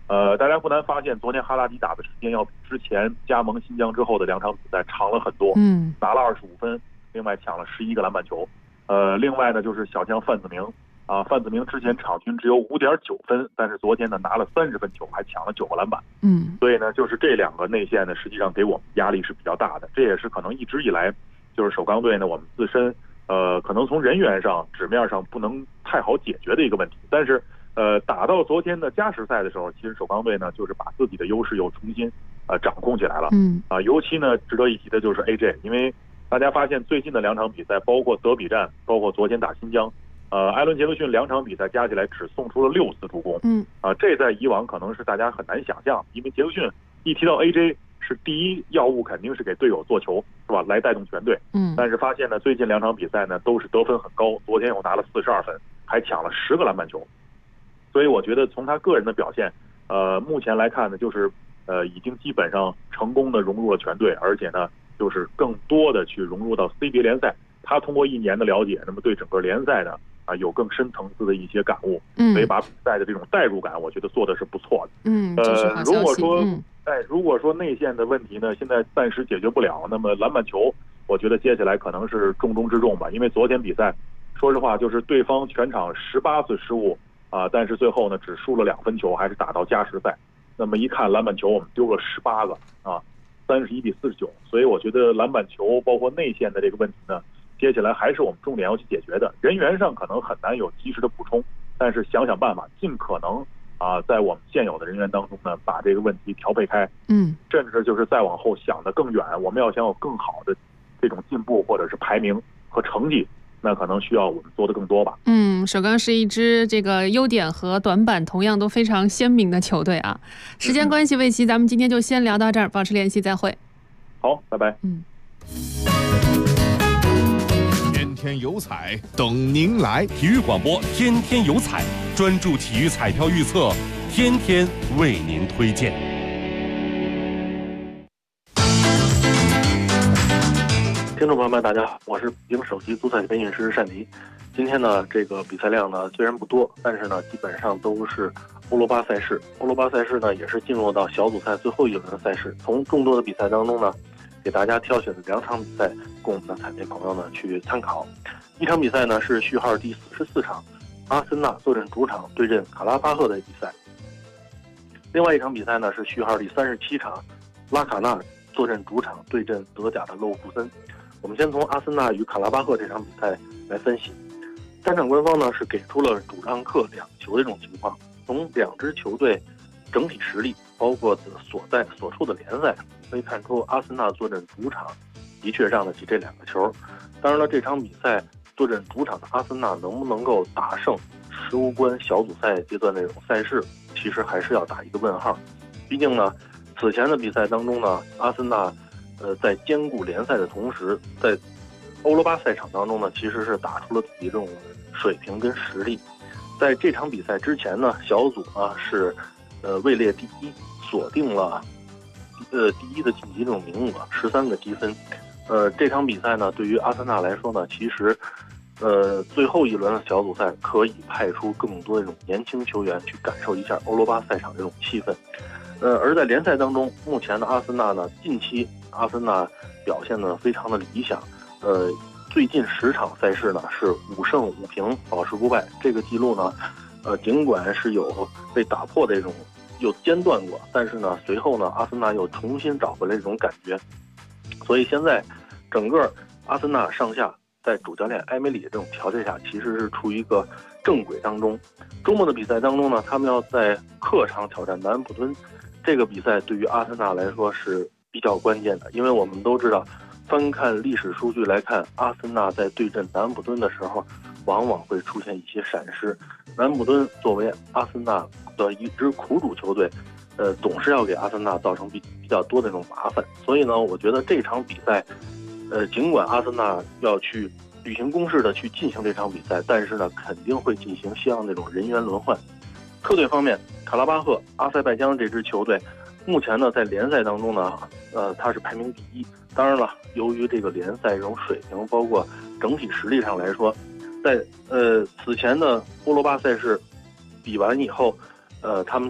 大家不难发现，昨天哈拉迪打的时间要比之前加盟新疆之后的2场比赛长了很多。拿了25分，另外抢了11个篮板球。另外呢，就是小将范子铭范子铭之前场均只有5.9分，但是昨天呢拿了30分球，还抢了9个篮板。所以呢，就是这2个内线呢，实际上给我们压力是比较大的。这也是可能一直以来，就是首钢队呢，我们自身可能从人员上、纸面上不能太好解决的一个问题。但是打到昨天的加时赛的时候，其实首钢队呢，就是把自己的优势又重新掌控起来了。尤其呢值得一提的就是 AJ， 因为大家发现最近的2场比赛，包括德比战，包括昨天打新疆。艾伦·杰克逊2场比赛加起来只送出了6次助攻，这在以往可能是大家很难想象，因为杰克逊一提到 AJ 是第一要务，肯定是给队友做球，是吧？来带动全队。但是发现呢，最近2场比赛呢都是得分很高，昨天又拿了42分，还抢了10个篮板球，所以我觉得从他个人的表现，目前来看呢，就是已经基本上成功的融入了全队，而且呢，就是更多的去融入到 CBA 联赛。他通过1年的了解，那么对整个联赛呢有更深层次的一些感悟，所以把比赛的这种代入感，我觉得做的是不错的。如果说内线的问题呢，现在暂时解决不了，那么篮板球，我觉得接下来可能是重中之重吧。因为昨天比赛，说实话就是对方全场18次失误但是最后呢只输了2分球，还是打到加时赛。那么一看篮板球，我们丢了18个31比49，所以我觉得篮板球包括内线的这个问题呢，接下来还是我们重点要去解决的。人员上可能很难有及时的补充，但是想办法，尽可能在我们现有的人员当中呢，把这个问题调配开。甚至就是再往后想得更远，我们要想有更好的这种进步或者是排名和成绩，那可能需要我们做的更多吧。 首钢是一支这个优点和短板同样都非常鲜明的球队啊。时间关系，魏奇，咱们今天就先聊到这儿，保持联系，再会。 好，拜拜。 天天有彩等您来， 体育广播天天有彩，专注体育彩票预测，天天为您推荐。 听众朋友们，大家好，我是北京首席足彩培训师单迪。今天呢，这个比赛量呢虽然不多，但是呢基本上都是欧罗巴赛事。欧罗巴赛事呢也是进入到小组赛最后一轮的赛事。从众多的比赛当中呢，给大家挑选的2场比赛供我们的彩迷朋友呢去参考。一场比赛呢是序号第44场，阿森纳坐镇主场对阵卡拉巴赫的比赛。另外一场比赛呢是序号第37场，拉卡纳坐镇主场对阵德甲的勒沃库森。我们先从阿森纳与卡拉巴赫这场比赛来分析。单场官方呢是给出了主让客2球的这种情况。从2支球队整体实力，包括所处的联赛，可以看出阿森纳坐镇主场的确让得起这2个球。当然了，这场比赛坐镇主场的阿森纳能不能够打胜15关小组赛阶段那种赛事，其实还是要打一个问号。毕竟呢，此前的比赛当中呢，阿森纳在兼顾联赛的同时，在欧罗巴赛场当中呢，其实是打出了自己这种水平跟实力。在这场比赛之前呢，小组呢是位列第一，锁定了第一的晋级这种名额，13个积分。这场比赛呢，对于阿森纳来说呢，其实最后一轮的小组赛可以派出更多的这种年轻球员去感受一下欧罗巴赛场这种气氛。而在联赛当中，目前的阿森纳呢，近期阿森纳表现呢非常的理想。最近10场赛事呢是5胜5平，保持不败。这个记录呢，尽管是有被打破的这种有间断过，但是呢，随后呢，阿森纳又重新找回来这种感觉。所以现在整个阿森纳上下在主教练埃梅里的这种调节下，其实是处于一个正轨当中。周末的比赛当中呢，他们要在客场挑战南安普敦，这个比赛对于阿森纳来说是比较关键的，因为我们都知道，翻看历史数据来看，阿森纳在对阵南安普敦的时候，往往会出现一些闪失。南安普敦作为阿森纳的一支苦主球队，总是要给阿森纳造成比较多的这种麻烦。所以呢，我觉得这场比赛，尽管阿森纳要去履行公事的去进行这场比赛，但是呢，肯定会进行相应那种人员轮换。客队方面，卡拉巴赫阿塞拜疆这支球队，目前呢在联赛当中呢，它是排名第一。当然了，由于这个联赛这种水平，包括整体实力上来说，在此前的欧罗巴赛事比完以后，他们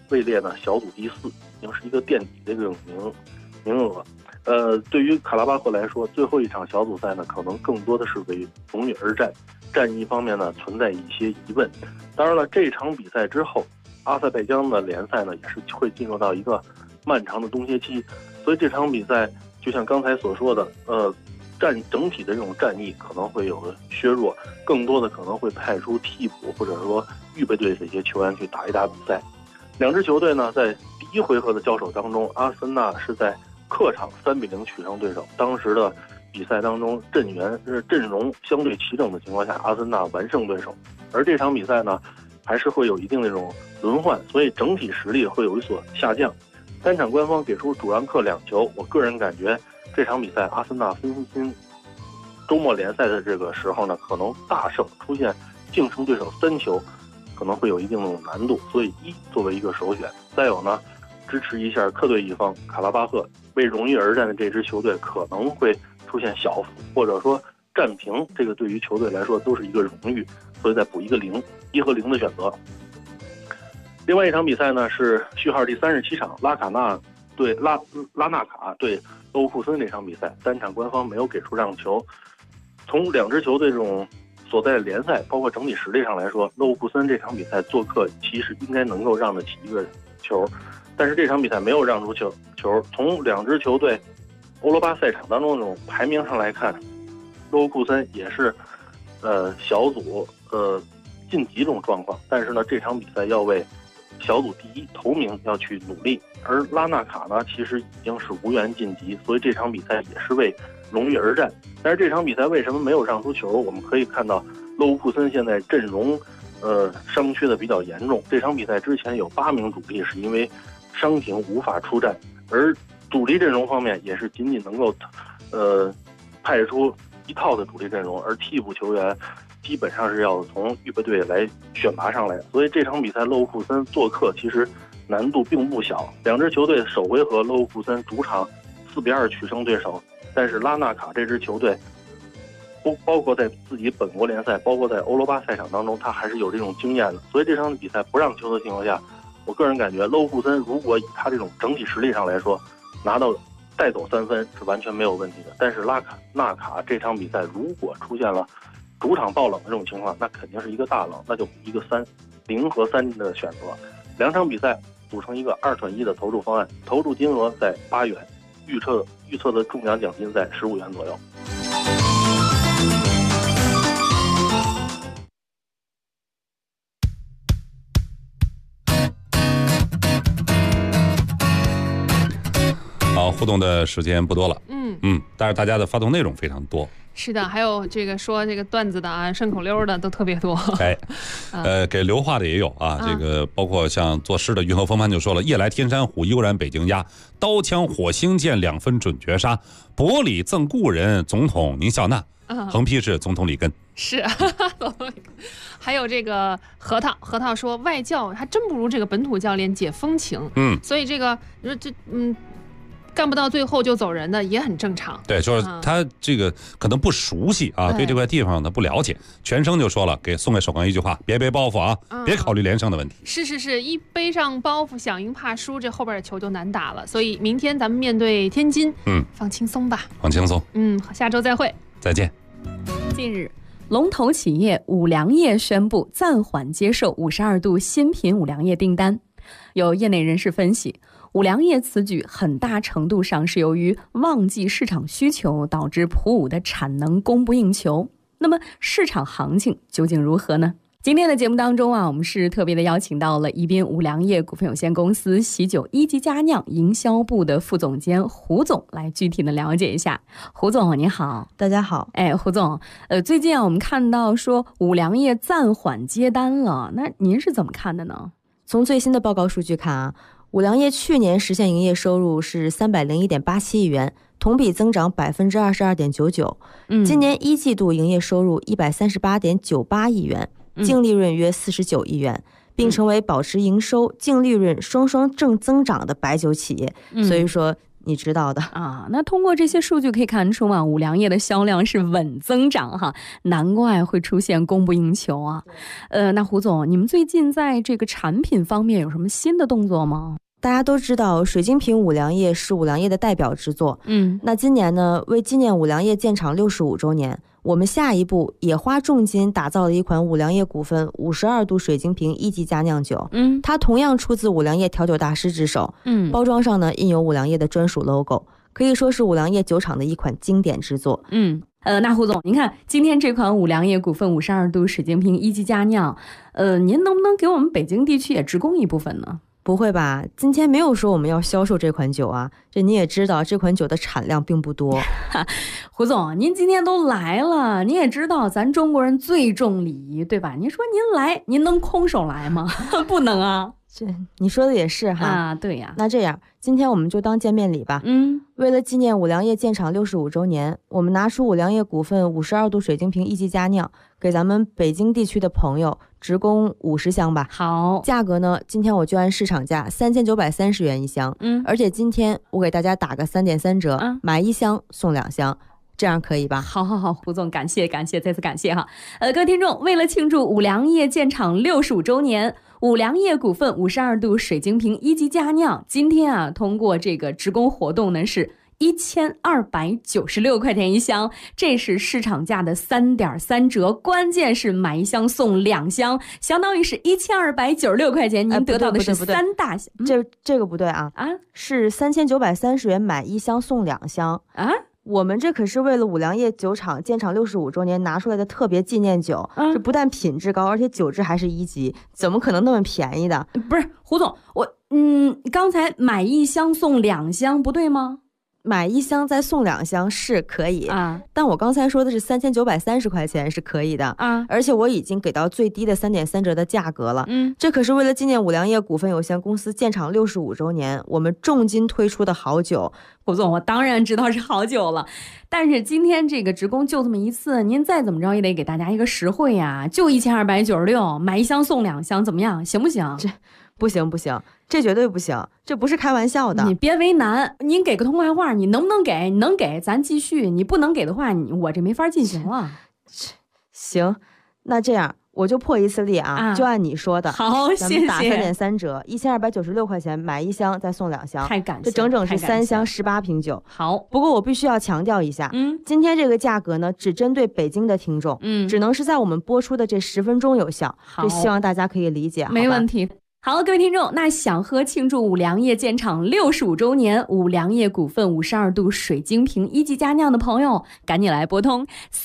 位列呢小组第4，已经是一个垫底的这种名额。对于卡拉巴赫来说，最后一场小组赛呢，可能更多的是为荣誉而战，战役方面呢存在一些疑问。当然了，这场比赛之后，阿塞拜疆的联赛呢也是会进入到一个漫长的冬歇期，所以这场比赛就像刚才所说的，整体的这种战役可能会有削弱，更多的可能会派出替补或者说预备队这些球员去打一打比赛。两支球队呢在第一回合的交手当中，阿森纳是在客场3-0取胜对手。当时的比赛当中阵容相对齐整的情况下，阿森纳完胜对手。而这场比赛呢还是会有一定的这种轮换，所以整体实力会有所下降。单场官方给出主让客2球，我个人感觉这场比赛阿森纳分心周末联赛的这个时候呢，可能大胜出现净胜对手3球，可能会有一定的难度，所以1作为一个首选。再有呢，支持一下客队一方卡拉巴赫为荣誉而战的这支球队可能会出现小负或者说战平，这个对于球队来说都是一个荣誉，所以再补一个0，1和0的选择。另外一场比赛呢是序号第37场，拉纳卡对勒沃库森这场比赛，单场官方没有给出让球。从两支球队这种所在的联赛包括整体实力上来说，勒沃库森这场比赛做客其实应该能够让得起一个球，但是这场比赛没有让出球。从两支球队欧罗巴赛场当中这种排名上来看，勒沃库森也是小组晋级这种状况，但是呢这场比赛要为小组第1头名要去努力。而拉纳卡呢其实已经是无缘晋级，所以这场比赛也是为荣誉而战。但是这场比赛为什么没有让出球？我们可以看到勒沃库森现在阵容伤缺的比较严重，这场比赛之前有8名主力是因为伤停无法出战，而主力阵容方面也是仅仅能够派出一套的主力阵容，而替补球员基本上是要从预备队来选拔上来，所以这场比赛勒沃库森做客其实难度并不小。两支球队首回合勒沃库森主场4-2取胜对手，但是拉纳卡这支球队包括在自己本国联赛，包括在欧罗巴赛场当中，他还是有这种经验的。所以这场比赛不让球的情况下，我个人感觉勒沃库森如果以他这种整体实力上来说，带走3分是完全没有问题的。但是拉纳卡这场比赛如果出现了主场爆冷的这种情况，那肯定是一个大冷，那就一个0和3的选择。两场比赛组成一个2选1的投注方案，投注金额在8元，预测的中奖奖金在15元左右。 好，互动的时间不多了，但是大家的发动内容非常多。 是的，还有这个说这个段子的啊，顺口溜的都特别多。 给刘化的也有啊，这个包括像作诗的云和风帆就说了：夜来天山虎，悠然北京鸭，刀枪火星剑2分准绝杀，薄礼赠故人，总统您笑纳。横批是总统里根。 是，还有这个核桃说外教还真不如这个本土教练解风情。所以这个干不到最后就走人的也很正常。对，就是他这个可能不熟悉啊，对这块地方他不了解。全生就说了，送给守刚一句话：别背包袱啊，别考虑连胜的问题。是，一背上包袱，想赢怕输，这后边的球就难打了。所以明天咱们面对天津，放轻松吧，放轻松。下周再会，再见。 近日，龙头企业五粮液宣布暂缓接受52度新品五粮液订单。有业内人士分析，五粮液此举很大程度上是由于旺季市场需求导致普五的产能供不应求。那么市场行情究竟如何呢？今天的节目当中我们是特别的邀请到了宜宾五粮液股份有限公司喜酒一级佳酿营销部的副总监胡总来具体的了解一下。胡总你好。 大家好。 胡总，最近我们看到说五粮液暂缓接单了，那您是怎么看的呢？ 从最新的报告数据看五粮液去年实现营业收入是301.87亿元，同比增长22.99%。今年一季度营业收入138.98亿元，净利润约49亿元，并成为保持营收、净利润双双正增长的白酒企业。所以说你知道的啊。那通过这些数据可以看出嘛，五粮液的销量是稳增长哈，难怪会出现供不应求啊。那胡总，你们最近在这个产品方面有什么新的动作吗？ 大家都知道水晶瓶五粮液是五粮液的代表之作，那今年呢，为纪念五粮液建厂65周年，我们下一步也花重金打造了一款五粮液股份52度水晶瓶1级佳酿酒，它同样出自五粮液调酒大师之手，包装上呢印有五粮液的专属 logo， 可以说是五粮液酒厂的一款经典之作。 那胡总，您看今天这款五粮液股份52度水晶瓶1级佳酿，您能不能给我们北京地区也直供一部分呢？ 不会吧，今天没有说我们要销售这款酒啊，这你也知道这款酒的产量并不多。 胡总，您今天都来了，您也知道咱中国人最重礼仪，对吧？您说您来，您能空手来吗？不能啊。 这你说的也是哈啊，对呀。 那这样，今天我们就当见面礼吧。为了纪念五粮液建厂65周年，我们拿出五粮液股份52度水晶瓶1级佳酿，给咱们北京地区的朋友直供50箱吧。 好， 价格呢，今天我就按市场价3930元一箱。而且今天我给大家打个3.3折，买1箱送2箱。这样可以吧？ 好，胡总，感谢，再次感谢哈。各位听众，为了庆祝五粮液建厂65周年，五粮液股份52度水晶瓶1级佳酿，今天啊，通过这个直供活动呢是1296块钱一箱，这是市场价的3.3折，关键是买1箱送2箱，相当于是1296块钱，您得到的是3大箱。 这个不对啊，是3930元买1箱送2箱啊。我们这可是为了五粮液酒厂建厂65周年拿出来的特别纪念酒，这不但品质高，而且酒质还是1级，怎么可能那么便宜的？ 不是胡总，我刚才买1箱送2箱不对吗？ 买1箱再送2箱是可以啊，但我刚才说的是3930块钱是可以的啊，而且我已经给到最低的3.3折的价格了。这可是为了纪念五粮液股份有限公司建厂65周年，我们重金推出的好酒。 胡总，我当然知道是好酒了，但是今天这个直供就这么一次，您再怎么着也得给大家一个实惠呀，就1296，买1箱送2箱，怎么样？行不行？ 这不行，这绝对不行，这不是开玩笑的。 你别为难，您给个痛快话，你能不能给？你能给咱继续，你不能给的话，我这没法进行了。 行，那这样我就破一次例啊，就按你说的。 好， 咱们打3.3折，1296块钱买1箱再送2箱， 太感谢， 这整整是3箱18瓶酒。 好， 不过我必须要强调一下，今天这个价格呢，只针对北京的听众，只能是在我们播出的这10分钟有效，这希望大家可以理解。 没问题。好，各位听众，那想喝庆祝五粮液建厂65周年五粮液股份52度水晶瓶1级佳酿的朋友，赶紧来拨通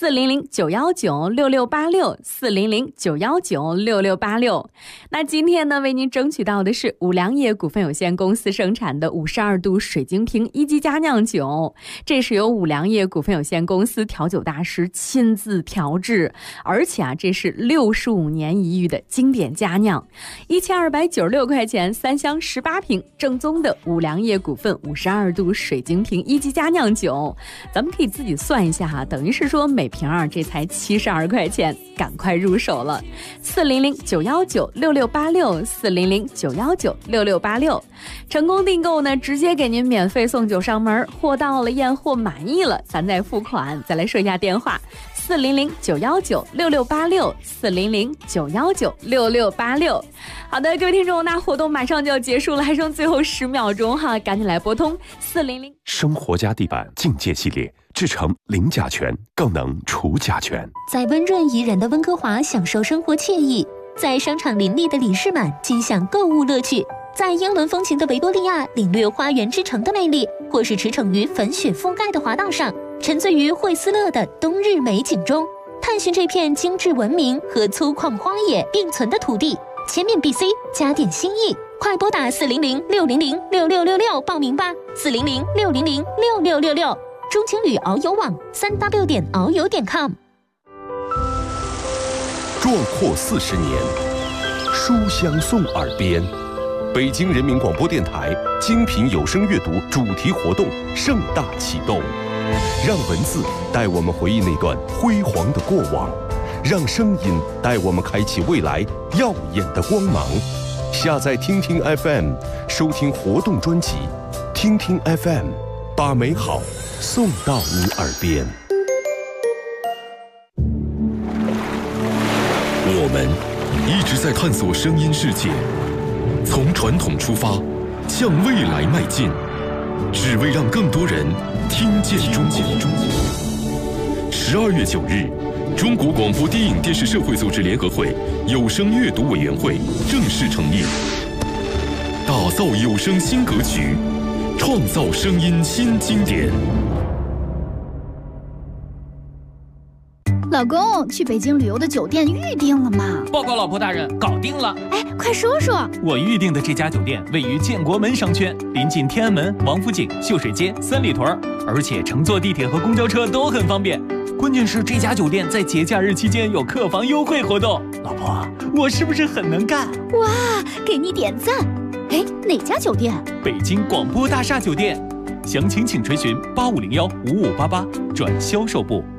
400-919-6686，400-919-6686。那今天呢，为您争取到的是五粮液股份有限公司生产的52度水晶瓶1级佳酿酒，这是由五粮液股份有限公司调酒大师亲自调制，而且啊，这是65年一遇的经典佳酿，1296块钱3箱18瓶，正宗的五粮液股份52度水晶瓶1级佳酿酒，咱们可以自己算一下哈，等于是说每瓶这才72块钱，赶快入手了。400-919-6686，400-919-6686，成功订购呢，直接给您免费送酒上门，货到了验货满意了，咱再付款。再来说一下电话：400-919-6686，400-919-6686。好的，各位听众，那活动马上就要结束了，还剩最后10秒钟哈，赶紧来拨通400。 生活家地板境界系列，制成零甲醛，更能除甲醛。 在温润宜人的温哥华享受生活惬意，在商场林立的里士满尽享购物乐趣，在英伦风情的维多利亚领略花园之城的魅力，或是驰骋于粉雪覆盖的滑道上，沉醉于惠斯勒的冬日美景中，探寻这片精致文明和粗犷荒野并存的土地。千面 BC， 加点心意，快拨打400-600-6666报名吧，400-600-6666。中青旅遨游网3w.遨游.com。 壮阔40年，书香送耳边。北京人民广播电台精品有声阅读主题活动盛大启动，让文字带我们回忆那段辉煌的过往，让声音带我们开启未来耀眼的光芒。下载听听 FM， 收听活动专辑，听听 FM， 把美好送到你耳边。我们一直在探索声音世界，从传统出发，向未来迈进，只为让更多人听见中国。12月9日，中国广播电影电视社会组织联合会有声阅读委员会正式成立，打造有声新格局，创造声音新经典。 老公，去北京旅游的酒店预定了吗？ 报告老婆大人，搞定了。 哎，快说说。 我预定的这家酒店位于建国门商圈，临近天安门、王府井、秀水街、三里屯，而且乘坐地铁和公交车都很方便。关键是这家酒店在节假日期间有客房优惠活动。老婆，我是不是很能干？ 哇，给你点赞。哎，哪家酒店？ 北京广播大厦酒店。详情请垂询85015588转销售部。